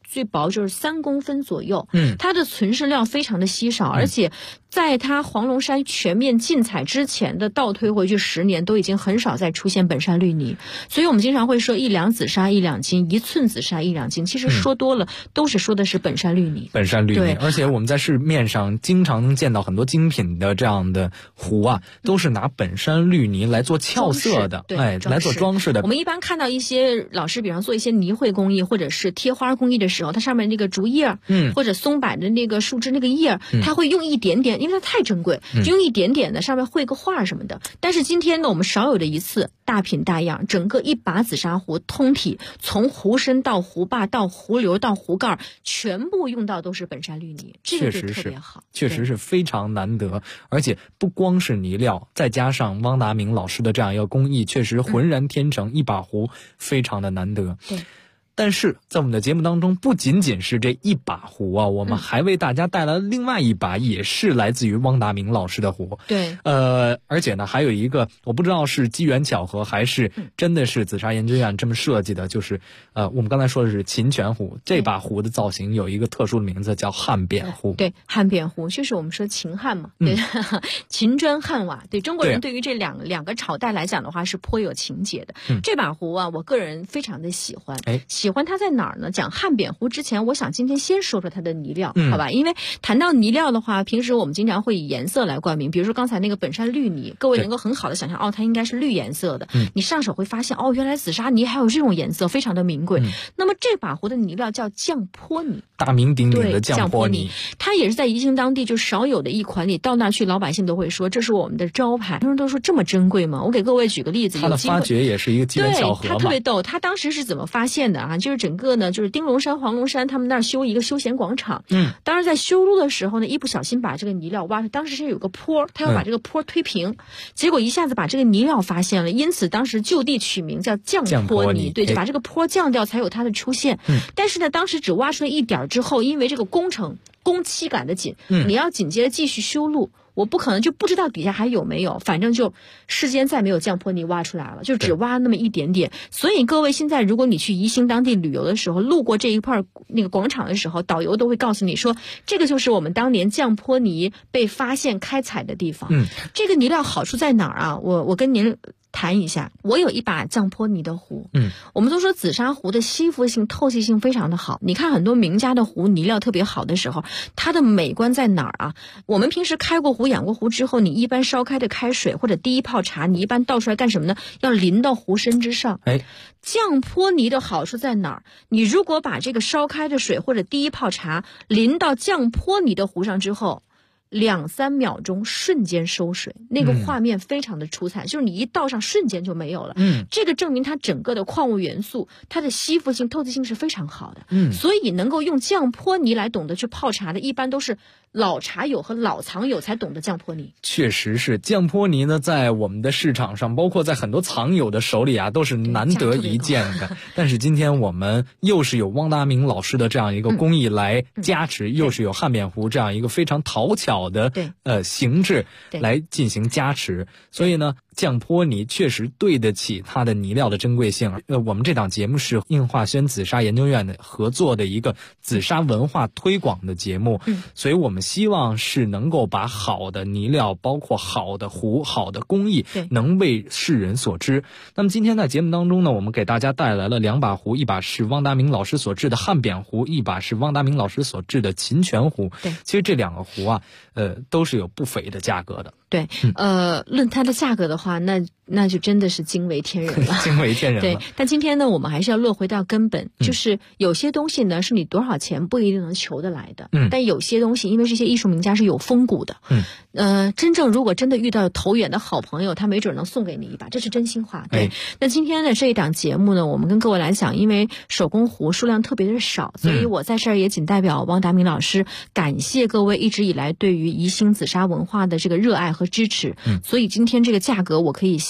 Speaker 17: 最薄就是3公分左右。
Speaker 1: 嗯，
Speaker 17: 它的存世量非常的稀少，而且在它黄龙山全面禁采之前的倒推回去10年，都已经很少再出现本山绿泥。所以我们经常会说1两紫砂1两金，1寸紫砂1两金，其实说多了都是说的是本山绿泥。
Speaker 1: 本山绿泥，
Speaker 17: 对，
Speaker 1: 而且我们在市面上经常能见到很多精品的这样的壶啊，都是拿本山绿泥来做俏色的，来做装饰的。
Speaker 17: 我们一般看到一些老师，比方做一些泥绘工艺或者是贴花工艺的时候，它上面那个竹叶，或者松柏的那个树枝那个叶，它会用一点点，因为它太珍贵，就用一点点的上面绘个画什么的。但是今天呢，我们少有的一次大品大样，整个一把紫砂壶通体，从壶身到壶把到壶流到壶盖，全部用到都是本山绿泥，这个就特别好，
Speaker 1: 确实是非常难得。而且不光是泥料，再加上汪达明老师的这样一个工艺，确实浑然天成，一把壶非常的难得。
Speaker 17: 对。
Speaker 1: 但是在我们的节目当中，不仅仅是这一把壶啊，我们还为大家带来了另外一把，也是来自于汪达明老师的壶。
Speaker 17: 对，
Speaker 1: 而且呢，还有一个我不知道是机缘巧合还是真的是紫砂研究院这么设计的，就是我们刚才说的是秦泉壶，这把壶的造型有一个特殊的名字叫汉扁壶。
Speaker 17: 对，汉扁壶就是我们说秦汉嘛，对，秦砖汉瓦。对，中国人对于这两个朝代来讲的话是颇有情节的。这把壶啊，我个人非常的喜欢。喜欢它在哪儿呢？讲汉扁壶之前，我想今天先说说它的泥料，好吧？因为谈到泥料的话，平时我们经常会以颜色来冠名，比如说刚才那个本山绿泥，各位能够很好的想象，它应该是绿颜色的。你上手会发现，原来紫砂泥还有这种颜色，非常的名贵。那么这把壶的泥料叫降坡泥，
Speaker 1: 大名鼎鼎的降坡泥，
Speaker 17: 它也是在宜兴当地就少有的一款，你到那去，老百姓都会说这是我们的招牌。很多人都说这么珍贵吗？我给各位举个例子，
Speaker 1: 它的发掘也是一个机缘巧合嘛。
Speaker 17: 对，它特别逗，它当时是怎么发现的啊？就是整个呢，就是丁龙山、黄龙山他们那儿修一个休闲广场。当时在修路的时候呢，一不小心把这个泥料挖出，当时是有个坡，他要把这个坡推平，结果一下子把这个泥料发现了，因此当时就地取名叫降坡泥。对，就把这个坡降掉才有它的出现。但是呢，当时只挖出了一点之后，因为这个工期赶得紧，你要紧接着继续修路。我不可能就不知道底下还有没有，反正就世间再没有降坡泥挖出来了，就只挖那么一点点。所以各位现在如果你去宜兴当地旅游的时候，路过这一块那个广场的时候，导游都会告诉你说，这个就是我们当年降坡泥被发现开采的地方。这个泥料好处在哪儿啊？我跟您谈一下，我有一把降坡泥的壶。我们都说紫砂壶的吸附性、透气性非常的好。你看很多名家的壶泥料特别好的时候，它的美观在哪儿啊？我们平时开过壶、养过壶之后，你一般烧开的开水或者第一泡茶，你一般倒出来干什么呢？要淋到壶身之上。降坡泥的好处在哪儿？你如果把这个烧开的水或者第一泡茶淋到降坡泥的壶上之后，2-3秒钟瞬间收水，那个画面非常的出彩，就是你一倒上瞬间就没有了。这个证明它整个的矿物元素，它的吸附性、透气性是非常好的。所以能够用降坡泥来懂得去泡茶的，一般都是老茶友和老藏友才懂得降坡泥。
Speaker 1: 确实是降坡泥呢，在我们的市场上，包括在很多藏友的手里啊，都是难得一见的。但是今天我们又是有汪达明老师的这样一个工艺来加持，又是有汉扁壶这样一个非常讨巧的形制来进行加持，所以呢，降坡泥确实对得起它的泥料的珍贵性。我们这档节目是应化轩紫砂研究院的合作的一个紫砂文化推广的节目，所以我们希望是能够把好的泥料，包括好的壶、好的工艺，能为世人所知。那么今天在节目当中呢，我们给大家带来了2把壶，一把是汪达明老师所制的汉扁壶，一把是汪达明老师所制的秦泉壶。其实这2个壶啊，都是有不菲的价格的。
Speaker 17: 对，论它的价格的话，那就真的是惊为天人了，
Speaker 1: 惊为天人了。
Speaker 17: 对，但今天呢，我们还是要落回到根本，就是有些东西呢，是你多少钱不一定能求得来的。但有些东西，因为这些艺术名家是有风骨的。真正如果真的遇到投缘的好朋友，他没准能送给你一把，这是真心话。对。那今天的这一档节目呢，我们跟各位来讲，因为手工壶数量特别的少，所以我在这儿也仅代表汪达明老师感谢各位一直以来对于宜兴紫砂文化的这个热爱和支持。所以今天这个价格我可以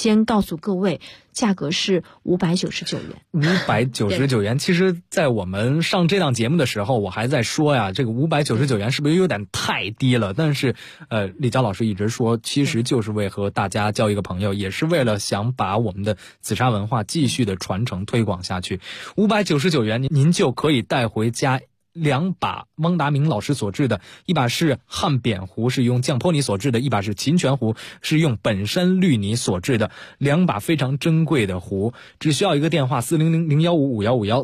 Speaker 17: 先告诉各位，价格是599元。
Speaker 1: 599元，其实在我们上这档节目的时候，我还在说呀，这个599元是不是有点太低了？但是李娇老师一直说，其实就是为和大家交一个朋友，也是为了想把我们的紫砂文化继续的传承推广下去。599元您就可以带回家2把汪达明老师所制的，一把是汉扁壶，是用酱坡泥所制的，一把是秦泉壶，是用本山绿泥所制的，2把非常珍贵的壶。只需要一个电话400-015-5151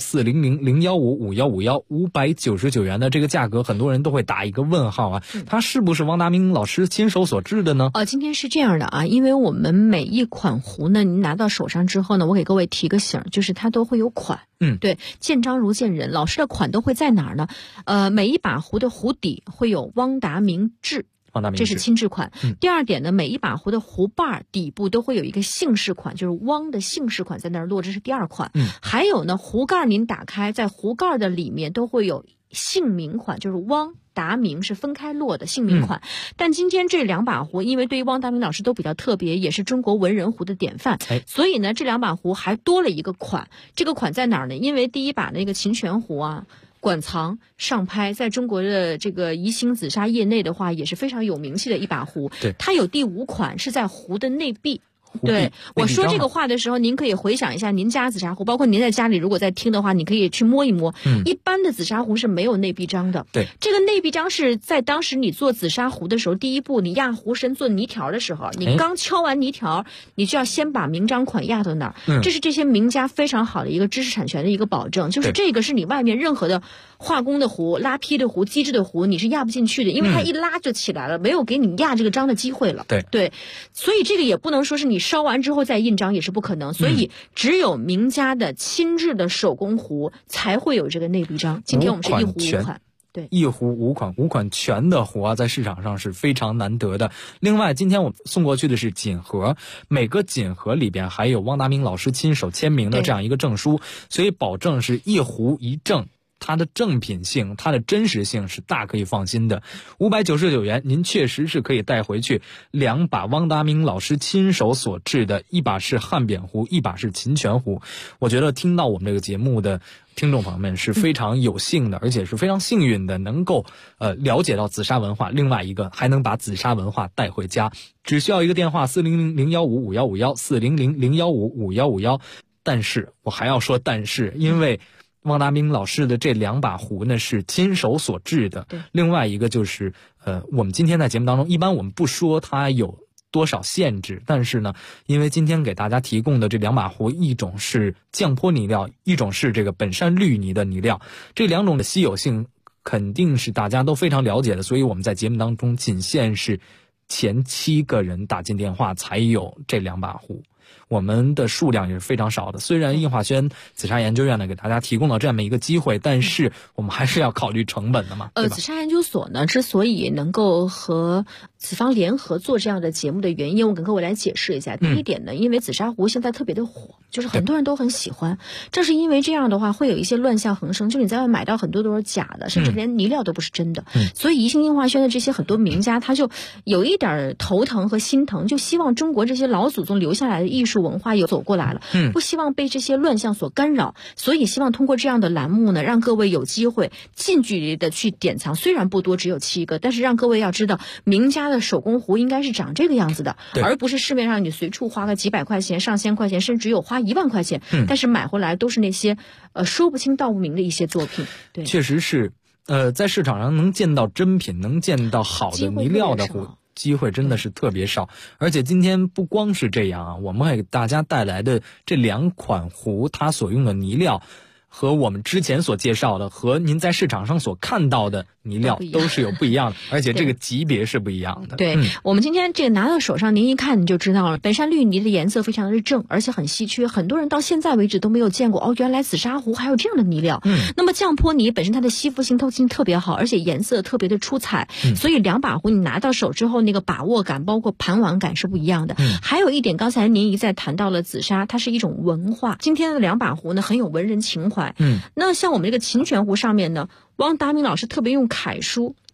Speaker 1: 400-015-5151，599元的这个价格，很多人都会打一个问号啊，它是不是汪达明老师亲手所制的呢？
Speaker 17: 今天是这样的啊，因为我们每一款壶呢，您拿到手上之后呢，我给各位提个醒，就是它都会有款。对，见章如见人，老师的款都会在哪儿呢？每一把壶的壶底会有汪达明制，这是亲制款。第二点呢，每一把壶的壶把底部都会有一个姓氏款，就是汪的姓氏款在那儿落，这是第二款。还有呢，壶盖您打开，在壶盖的里面都会有姓名款，就是汪达明是分开落的姓名款。但今天这2把壶，因为对于汪达明老师都比较特别，也是中国文人壶的典范，所以呢，这2把壶还多了一个款。这个款在哪儿呢？因为第一把那个秦泉壶啊，馆藏上拍，在中国的这个宜兴紫砂业内的话，也是非常有名气的一把壶。它有第5款是在壶的内壁。对，我说这个话的时候，您可以回想一下您家紫砂壶，包括您在家里如果在听的话，你可以去摸一摸。一般的紫砂壶是没有内壁章的。对，这个内壁章是在当时你做紫砂壶的时候，第一步你压壶身做泥条的时候，你刚敲完泥条，你就要先把名章款压到那儿。这是这些名家非常好的一个知识产权的一个保证，就是这个是你外面任何的化工的壶、拉坯的壶、机制的壶，你是压不进去的，因为它一拉就起来了，没有给你压这个章的机会了。对，所以这个也不能说是你烧完之后再印章，也是不可能。所以只有名家的亲制的手工壶才会有这个内壁章。今天我们是一壶5款。对，
Speaker 1: 一壶5款全的壶啊，在市场上是非常难得的。另外，今天我送过去的是锦盒，每个锦盒里边还有汪达明老师亲手签名的这样一个证书，所以保证是一壶一证。它的正品性，它的真实性是大可以放心的。599元，您确实是可以带回去2把汪达明老师亲手所制的，一把是汉扁壶，一把是秦泉壶。我觉得听到我们这个节目的听众朋友们是非常有幸的，而且是非常幸运的，能够了解到紫砂文化。另外一个还能把紫砂文化带回家，只需要一个电话400-015-5151 400-015-5151。但是我还要说但是，因为汪达明老师的这2把壶呢是亲手所制的。另外一个就是我们今天在节目当中，一般我们不说它有多少限制，但是呢，因为今天给大家提供的这2把壶，一种是酱坡泥料，一种是这个本山绿泥的泥料，这2种的稀有性肯定是大家都非常了解的，所以我们在节目当中仅限是前7个人打进电话才有这2把壶。我们的数量也是非常少的，虽然印化轩紫砂研究院呢给大家提供了这么一个机会，但是我们还是要考虑成本的嘛。
Speaker 17: 紫砂研究所呢之所以能够和紫方联合做这样的节目的原因，我跟各位来解释一下。第一点呢，因为紫砂壶现在特别的火，就是很多人都很喜欢，正是因为这样的话会有一些乱象横生，就你在外买到很多都是假的，甚至连泥料都不是真的。所以宜兴印化轩的这些很多名家他就有一点头疼和心疼，就希望中国这些老祖宗留下来的艺术文化有走过来了，不希望被这些乱象所干扰，所以希望通过这样的栏目呢，让各位有机会近距离的去典藏，虽然不多，只有7个，但是让各位要知道名家的手工壶应该是长这个样子的，而不是市面上你随处花个几百块钱、上千块钱，甚至有花1万块钱，但是买回来都是那些说不清道不明的一些作品。对，
Speaker 1: 确实是在市场上能见到真品，能见到好的泥料的壶，机会真的是特别少。而且今天不光是这样啊，我们还给大家带来的这2款壶，它所用的泥料和我们之前所介绍的，和您在市场上所看到的泥料都是有不一样的，而且这个级别是不一样的。
Speaker 17: 对，我们今天这个拿到手上，您一看你就知道了，本山绿泥的颜色非常的正，而且很稀缺，很多人到现在为止都没有见过哦，原来紫砂壶还有这样的泥料。那么酱坡泥本身它的吸附性、透气性特别好，而且颜色特别的出彩，所以2把壶你拿到手之后，那个把握感包括盘玩感是不一样的。还有一点，刚才您一再谈到了紫砂，它是一种文化，今天的2把壶呢很有文人情怀。那像我们这个秦泉壶上面呢，汪达明老师特别用楷书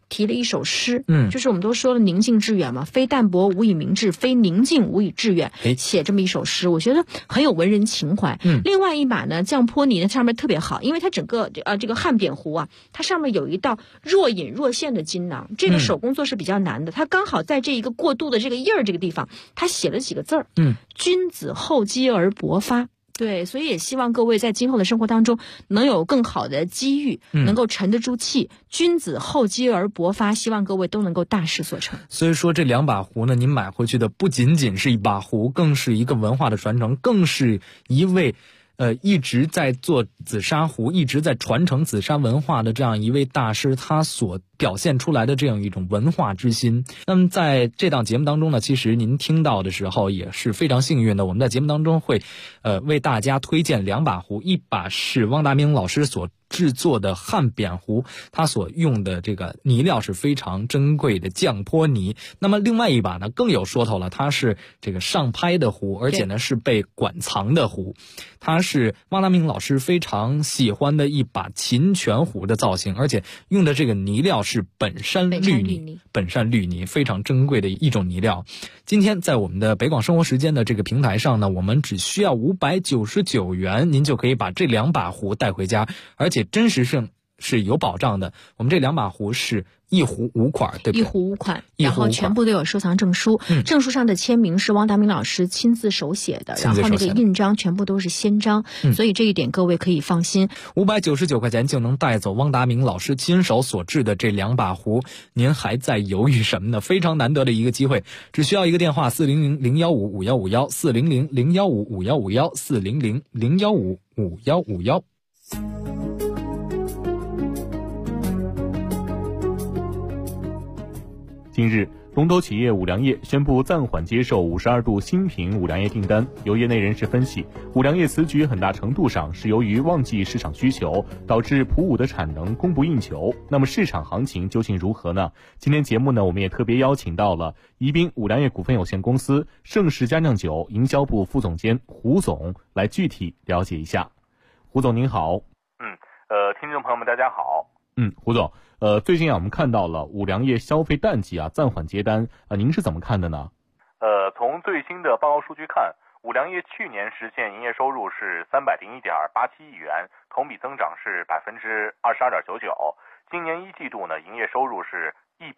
Speaker 17: 题了一首诗，就是我们都说了宁静致远嘛，非淡泊无以明志，非宁静无以致远，写这么一首诗，我觉得很有文人情怀。另外一把呢，降坡泥呢上面特别好，因为它整个这个汉扁壶啊，它上面有一道若隐若现的金囊，这个手工做是比较难的，它刚好在这一个过渡的这个印儿这个地方，它写了几个字儿，君子厚积而薄发。对，所以也希望各位在今后的生活当中能有更好的机遇，能够沉得住气。君子厚积而薄发，希望各位都能够大事所成。
Speaker 1: 所以说这2把壶呢，您买回去的不仅仅是一把壶，更是一个文化的传承，更是一位一直在做紫砂壶，一直在传承紫砂文化的这样一位大师，他所表现出来的这样一种文化之心。那么在这档节目当中呢，其实您听到的时候也是非常幸运的，我们在节目当中会为大家推荐2把壶，一把是汪达明老师所制作的汉扁壶，它所用的这个泥料是非常珍贵的降坡泥。那么另外一把呢更有说头了，它是这个上拍的壶，而且呢是被馆藏的壶，它是汪达明老师非常喜欢的一把琴拳壶的造型，而且用的这个泥料是本山绿泥，非常珍贵的一种泥料。今天在我们的北广生活时间的这个平台上呢，我们只需要599元，您就可以把这2把壶带回家，而且真实性是有保障的。我们这2把壶是1壶5款，对不对？1
Speaker 17: 壶5款，然后全部都有收藏证书，证书上的签名是汪达明老师亲自手写的，然后那个印章全部都是先章，所以这一点各位可以放心。
Speaker 1: 599块钱就能带走汪达明老师亲手所制的这2把壶，您还在犹豫什么呢？非常难得的一个机会，只需要一个电话400-015-5151 400-015-5151 400-015-5151。
Speaker 12: 近日，龙头企业五粮液宣布暂缓接受52度新品五粮液订单。有业内人士分析，五粮液此举很大程度上是由于旺季市场需求，导致普五的产能供不应求。那么市场行情究竟如何呢？今天节目呢，我们也特别邀请到了宜宾五粮液股份有限公司盛世佳酿酒营销部副总监胡总来具体了解一下。胡总您好。
Speaker 18: 听众朋友们大家好。
Speaker 12: 胡总，最近我们看到了五粮液消费淡季暂缓接单，您是怎么看的呢？
Speaker 18: 从最新的报告数据看，五粮液去年实现营业收入是301.87亿元，同比增长是22.99%。今年1季度呢，营业收入是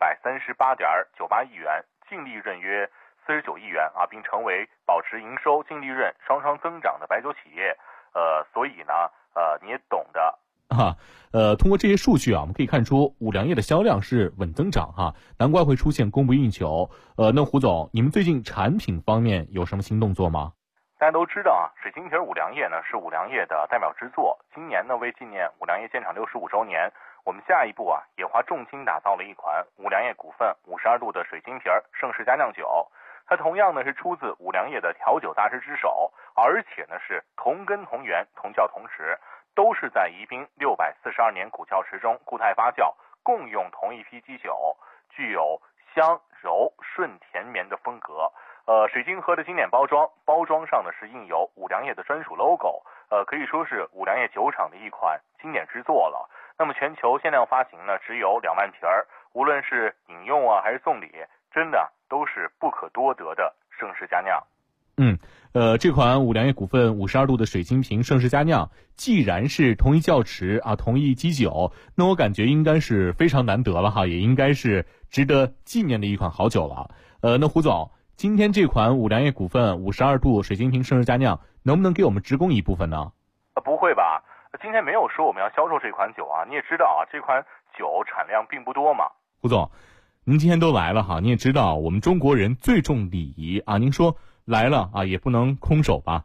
Speaker 18: 138.98亿元，净利润约49亿元并成为保持营收、净利润双双增长的白酒企业。所以呢，你也懂的。
Speaker 12: 通过这些数据我们可以看出五粮液的销量是稳增长难怪会出现供不应求。那胡总，你们最近产品方面有什么新动作吗？
Speaker 18: 大家都知道水晶瓶五粮液呢是五粮液的代表之作。今年呢，为纪念五粮液建厂65周年，我们下一步也花重金打造了一款五粮液股份52度的水晶瓶盛世佳酿酒。它同样呢是出自五粮液的调酒大师之手，而且呢是同根同源、同窖同池，都是在宜宾642年古窖池中固态发酵，共用同一批基酒，具有香柔顺甜绵的风格。水晶盒的经典包装上呢是印有五粮液的专属 logo， 可以说是五粮液酒厂的一款经典之作了。那么全球限量发行呢只有2万瓶，无论是饮用还是送礼，真的都是不可多得的盛世佳酿。
Speaker 12: 这款五粮液股份52度的水晶瓶盛世佳酿，既然是同一窖池同一基酒，那我感觉应该是非常难得了也应该是值得纪念的一款好酒了。那胡总，今天这款五粮液股份52度水晶瓶盛世佳酿能不能给我们直供一部分呢？
Speaker 18: 不会吧，今天没有说我们要销售这款酒你也知道这款酒产量并不多嘛。
Speaker 12: 胡总，您今天都来了你也知道我们中国人最重礼仪您说来了也不能空手吧？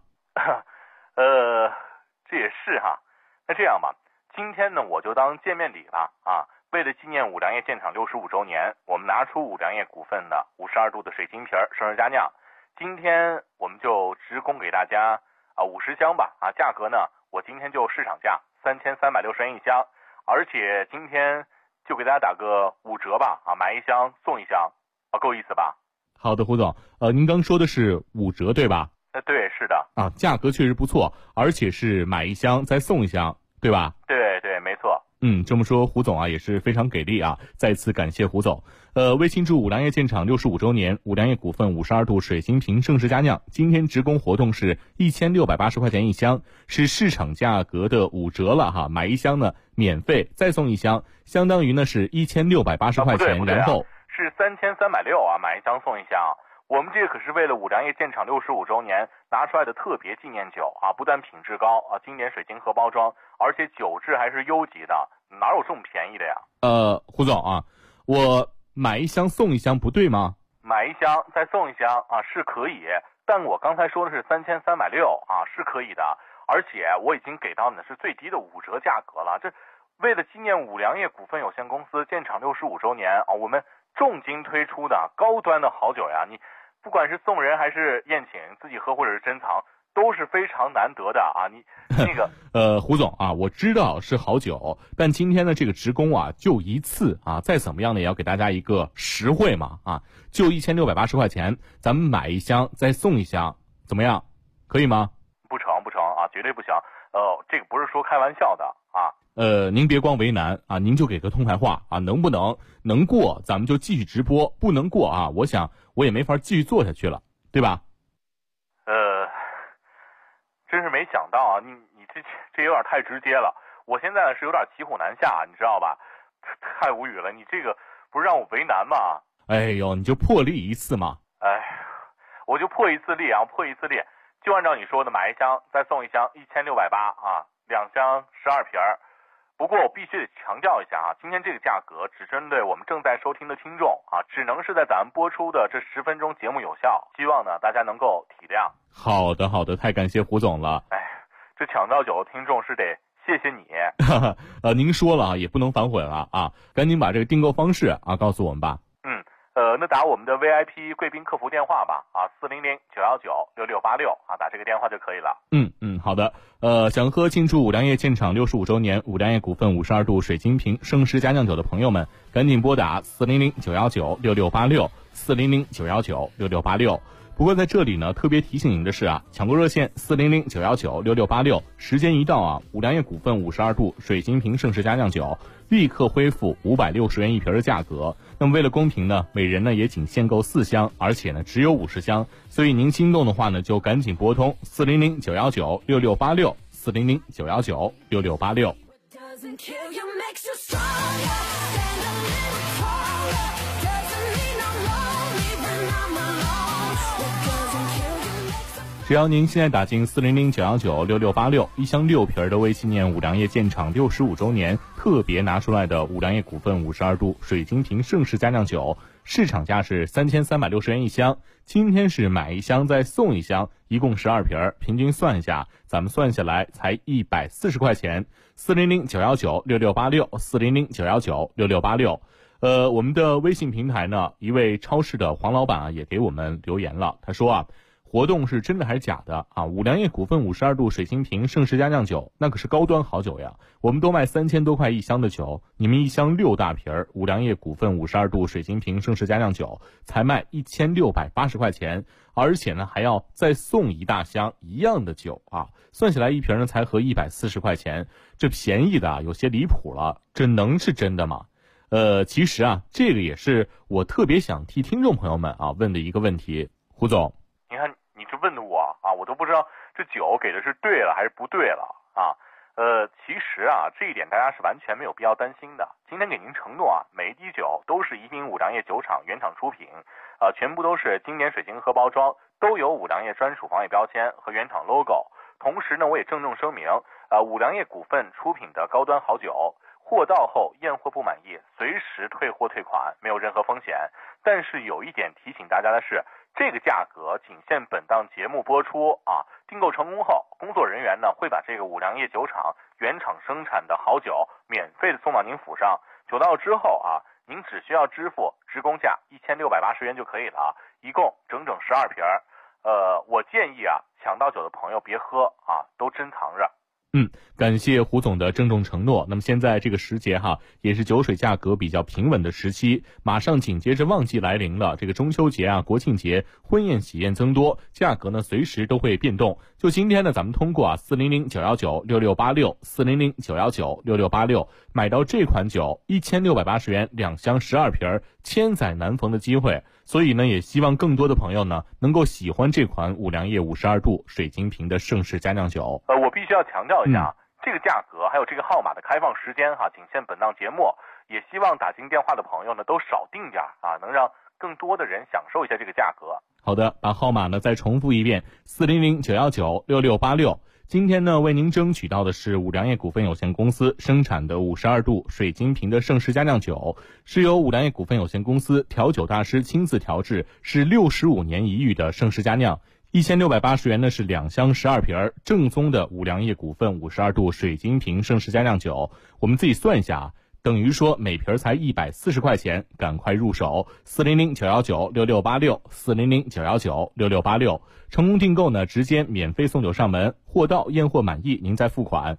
Speaker 18: 这也是那这样吧，今天呢我就当见面礼了为了纪念五粮液建厂65周年，我们拿出五粮液股份的52度的水晶瓶盛世佳酿，今天我们就直供给大家50箱吧价格呢我今天就市场价3360元一箱，而且今天就给大家打个5折吧买1箱送1箱够意思吧？
Speaker 12: 好的，胡总，您刚说的是5折对吧？
Speaker 18: 对，是的。
Speaker 12: 价格确实不错，而且是买1箱再送1箱，对吧？
Speaker 18: 对，没错。
Speaker 12: 这么说胡总啊也是非常给力啊，再次感谢胡总。为庆祝五粮液建厂65周年，五粮液股份52度水晶瓶盛世佳酿今天直供活动是1680块钱一箱，是市场价格的5折了哈，买一箱呢免费再送一箱，相当于呢是1680块钱，然后
Speaker 18: 是3360啊，买一箱送一箱。我们这个可是为了五粮液建厂65周年拿出来的特别纪念酒啊，不但品质高啊，经典水晶盒包装，而且酒质还是优级的，哪有这么便宜的呀？
Speaker 12: 胡总啊，我买一箱送一箱不对吗？
Speaker 18: 买一箱再送一箱啊是可以，但我刚才说的是3360啊，是可以的，而且我已经给到你的是最低的5折价格了。这为了纪念五粮液股份有限公司建厂65周年啊，我们重金推出的高端的好酒呀，你不管是送人还是宴请，自己喝或者是珍藏，都是非常难得的啊！你那个
Speaker 12: 胡总啊，我知道是好酒，但今天的这个职工啊，就一次啊，再怎么样呢，也要给大家一个实惠嘛啊，就1680块钱，咱们买一箱再送一箱，怎么样？可以吗？
Speaker 18: 不成啊，绝对不行。这个不是说开玩笑的啊。
Speaker 12: 您别光为难啊，您就给个痛快话啊，能不能过，咱们就继续直播；不能过啊，我想我也没法继续做下去了，对吧？
Speaker 18: 真是没想到啊，你这有点太直接了。我现在是有点骑虎难下，你知道吧？太无语了，你这个不是让我为难吗？
Speaker 12: 哎呦，你就破例一次嘛。
Speaker 18: 我就破一次例啊，破一次例，就按照你说的，买一箱再送一箱，1680啊，2箱12瓶儿。不过我必须得强调一下啊，今天这个价格只针对我们正在收听的听众啊，只能是在咱们播出的这10分钟节目有效，希望呢大家能够体谅。
Speaker 12: 好的，太感谢胡总了。
Speaker 18: 这抢到酒的听众是得谢谢你。
Speaker 12: 您说了啊，也不能反悔了啊，赶紧把这个订购方式啊告诉我们吧。
Speaker 18: 那打我们的 VIP 贵宾客服电话吧啊，400-919-6686啊，打这个电话就可以了。
Speaker 12: 好的。想喝庆祝五粮液建厂65周年五粮液股份52度水晶瓶盛世佳酿酒的朋友们，赶紧拨打400-919-6686 400-919-6686。不过在这里呢，特别提醒您的是啊，抢购热线400-919-6686，时间一到啊，五粮液股份52度水晶瓶盛世佳酿酒立刻恢复560元一瓶的价格。那么为了公平呢，每人呢也仅限购4箱，而且呢只有50箱，所以您心动的话呢，就赶紧拨通400-919-6686 400-919-6686。只要您现在打进400-919-6686，一箱6瓶的为纪念五粮液建厂65周年特别拿出来的五粮液股份52度水晶瓶盛世佳酿酒，市场价是3360元一箱，今天是买一箱再送一箱，一共12瓶，平均算一下，咱们算下来才140块钱。400-919-6686 400-919-6686。我们的微信平台呢，一位超市的黄老板啊也给我们留言了，他说啊，活动是真的还是假的啊？五粮液股份52度水晶瓶盛世佳酿酒那可是高端好酒呀，我们都卖3000多块一箱的酒，你们一箱6大瓶儿，五粮液股份52度水晶瓶盛世佳酿酒才卖1680块钱，而且呢还要再送一大箱一样的酒啊，算起来一瓶呢才合140块钱，这便宜的啊有些离谱了，这能是真的吗？其实啊，这个也是我特别想替听众朋友们啊问的一个问题，胡总。
Speaker 18: 你看你这问的我啊，我都不知道这酒给的是对了还是不对了啊。其实啊，这一点大家是完全没有必要担心的。今天给您承诺啊，每一滴酒都是宜宾五粮液酒厂原厂出品，全部都是经典水晶盒包装，都有五粮液专属防伪标签和原厂 logo。同时呢，我也郑重声明，五粮液股份出品的高端好酒，货到后验货不满意，随时退货退款，没有任何风险。但是有一点提醒大家的是，这个价格仅限本档节目播出啊！订购成功后，工作人员呢会把这个五粮液酒厂原厂生产的好酒免费的送到您府上。酒到之后啊，您只需要支付直工价1680元就可以了啊！一共整整12瓶。我建议啊，抢到酒的朋友别喝啊，都珍藏着。
Speaker 12: 感谢胡总的郑重承诺。那么现在这个时节也是酒水价格比较平稳的时期，马上紧接着旺季来临了。这个中秋节国庆节婚宴喜宴增多，价格呢随时都会变动。就今天呢，咱们通过400-919-6686 400-919-6686买到这款酒1680元2箱12瓶，千载难逢的机会。所以呢，也希望更多的朋友呢能够喜欢这款五粮液52度水晶瓶的盛世佳酿酒。
Speaker 18: 我必须要强调一下，这个价格还有这个号码的开放时间仅限本档节目，也希望打进电话的朋友呢都少订点能让更多的人享受一下这个价格。
Speaker 12: 好的，把号码呢再重复一遍，400-919-6686。今天呢，为您争取到的是五粮液股份有限公司生产的52度水晶瓶的盛世佳酿酒，是由五粮液股份有限公司调酒大师亲自调制，是65年一遇的盛世佳酿。1680元呢是2箱12瓶，正宗的五粮液股份52度水晶瓶盛世佳酿酒。我们自己算一下等于说每瓶才140块钱，赶快入手，400-919-6686 400-919-6686。成功订购呢，直接免费送酒上门，货到验货满意您再付款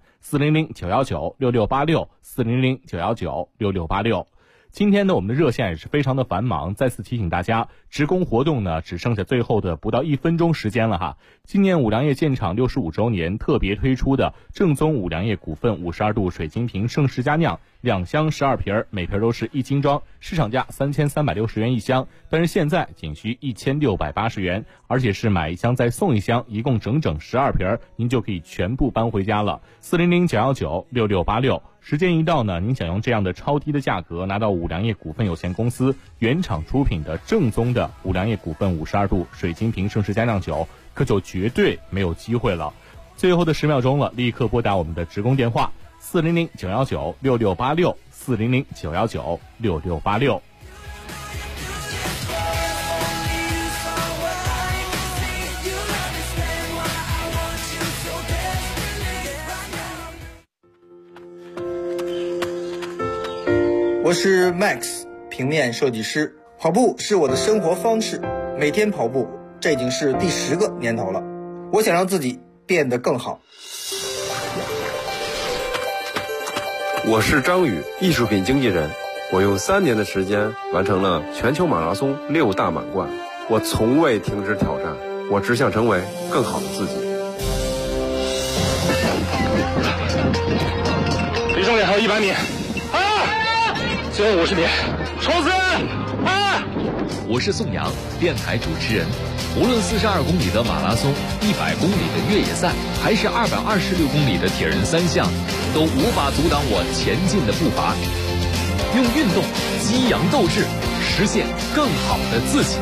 Speaker 12: ，400-919-6686 400-919-6686。今天呢，我们的热线也是非常的繁忙，再次提醒大家，职工活动呢只剩下最后的不到1分钟时间了今年五粮液建厂65周年特别推出的正宗五粮液股份52度水晶瓶盛世佳酿2箱12瓶，每瓶都是1斤装，市场价3360元一箱，但是现在仅需1680元，而且是买1箱再送1箱，一共整整12瓶，您就可以全部搬回家了。400-919-6686。时间一到呢，您想用这样的超低的价格拿到五粮液股份有限公司原厂出品的正宗的五粮液股份52度水晶瓶盛世佳酿酒，可就绝对没有机会了。最后的10秒钟了，立刻拨打我们的职工电话400-919-6686 400-919-6686。
Speaker 19: 我是 Max， 平面设计师。跑步是我的生活方式，每天跑步，这已经是第10个年头了。我想让自己变得更好。
Speaker 20: 我是张宇，艺术品经纪人。我用3年的时间完成了全球马拉松6大满贯。我从未停止挑战，我只想成为更好的自己。
Speaker 21: 离终点还有100米。最后50米，冲刺！
Speaker 2: 我是宋阳，电台主持人。无论42公里的马拉松、100公里的越野赛，还是226公里的铁人3项，都无法阻挡我前进的步伐。用运动激扬斗志，实现更好的自己。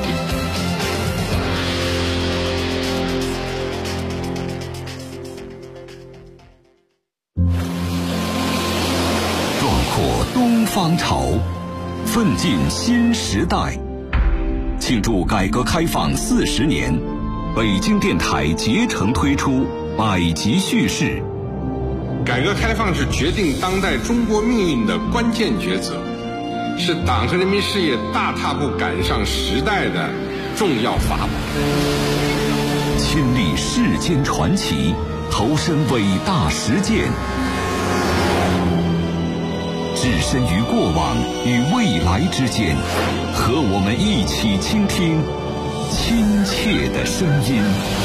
Speaker 22: 东方潮，奋进新时代。庆祝改革开放40年，北京电台竭诚推出百集叙事。
Speaker 23: 改革开放是决定当代中国命运的关键抉择，是党和人民事业大踏步赶上时代的重要法宝。
Speaker 22: 亲历世间传奇，投身伟大实践。置身于过往与未来之间，和我们一起倾听亲切的声音。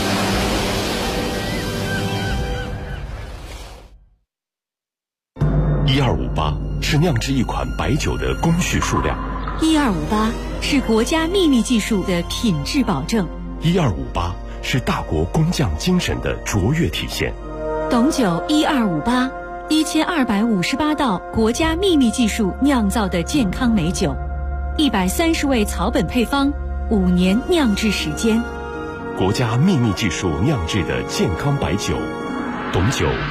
Speaker 24: 1258是酿制一款白酒的工序数量
Speaker 6: ，1258是国家秘密技术的品质保证
Speaker 24: ，1258是大国工匠精神的卓越体现。
Speaker 6: 董酒1258。1258道国家秘密技术酿造的健康美酒，130味草本配方，5年酿制时间。
Speaker 24: 国家秘密技术酿制的健康白酒，董酒1258。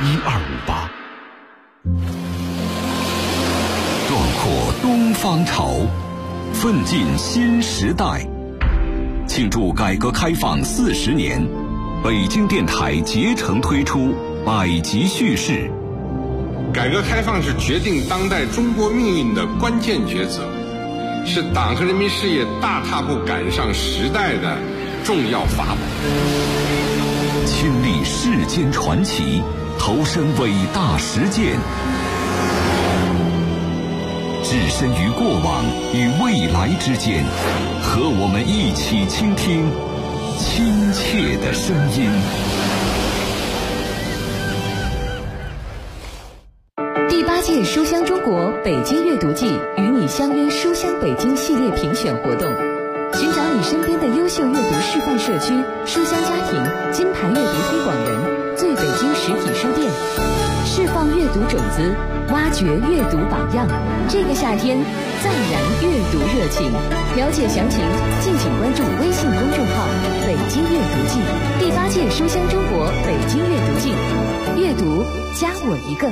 Speaker 22: 壮阔东方潮，奋进新时代。庆祝改革开放40年，北京电台竭诚推出百集叙事。
Speaker 23: 改革开放是决定当代中国命运的关键抉择，是党和人民事业大踏步赶上时代的重要法宝。
Speaker 22: 亲历世间传奇， 投身伟大实践，置身于过往与未来之间，和我们一起倾听亲切的声音。
Speaker 3: 第8届书香中国北京阅读季与你相约书香北京系列评选活动，寻找你身边的优秀阅读示范社区、书香家庭、金牌阅读推广人、最北京实体书店，释放阅读种子，挖掘阅读榜样。这个夏天，再燃阅读热情。了解详情，敬请关注微信公众号“北京阅读季”。第8届书香中国北京阅读季，阅读加我一个。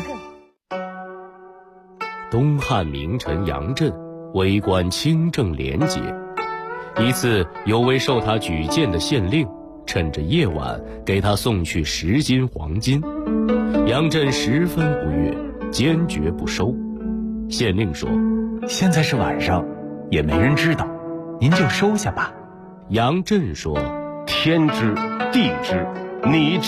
Speaker 4: 东汉名臣杨震为官清正廉洁，一次有位受他举荐的县令趁着夜晚给他送去10斤黄金，杨震十分不悦，坚决不收。县令说：“
Speaker 5: 现在是晚上，也没人知道，您就收下吧。”
Speaker 4: 杨震说：“
Speaker 5: 天知地知，你知。”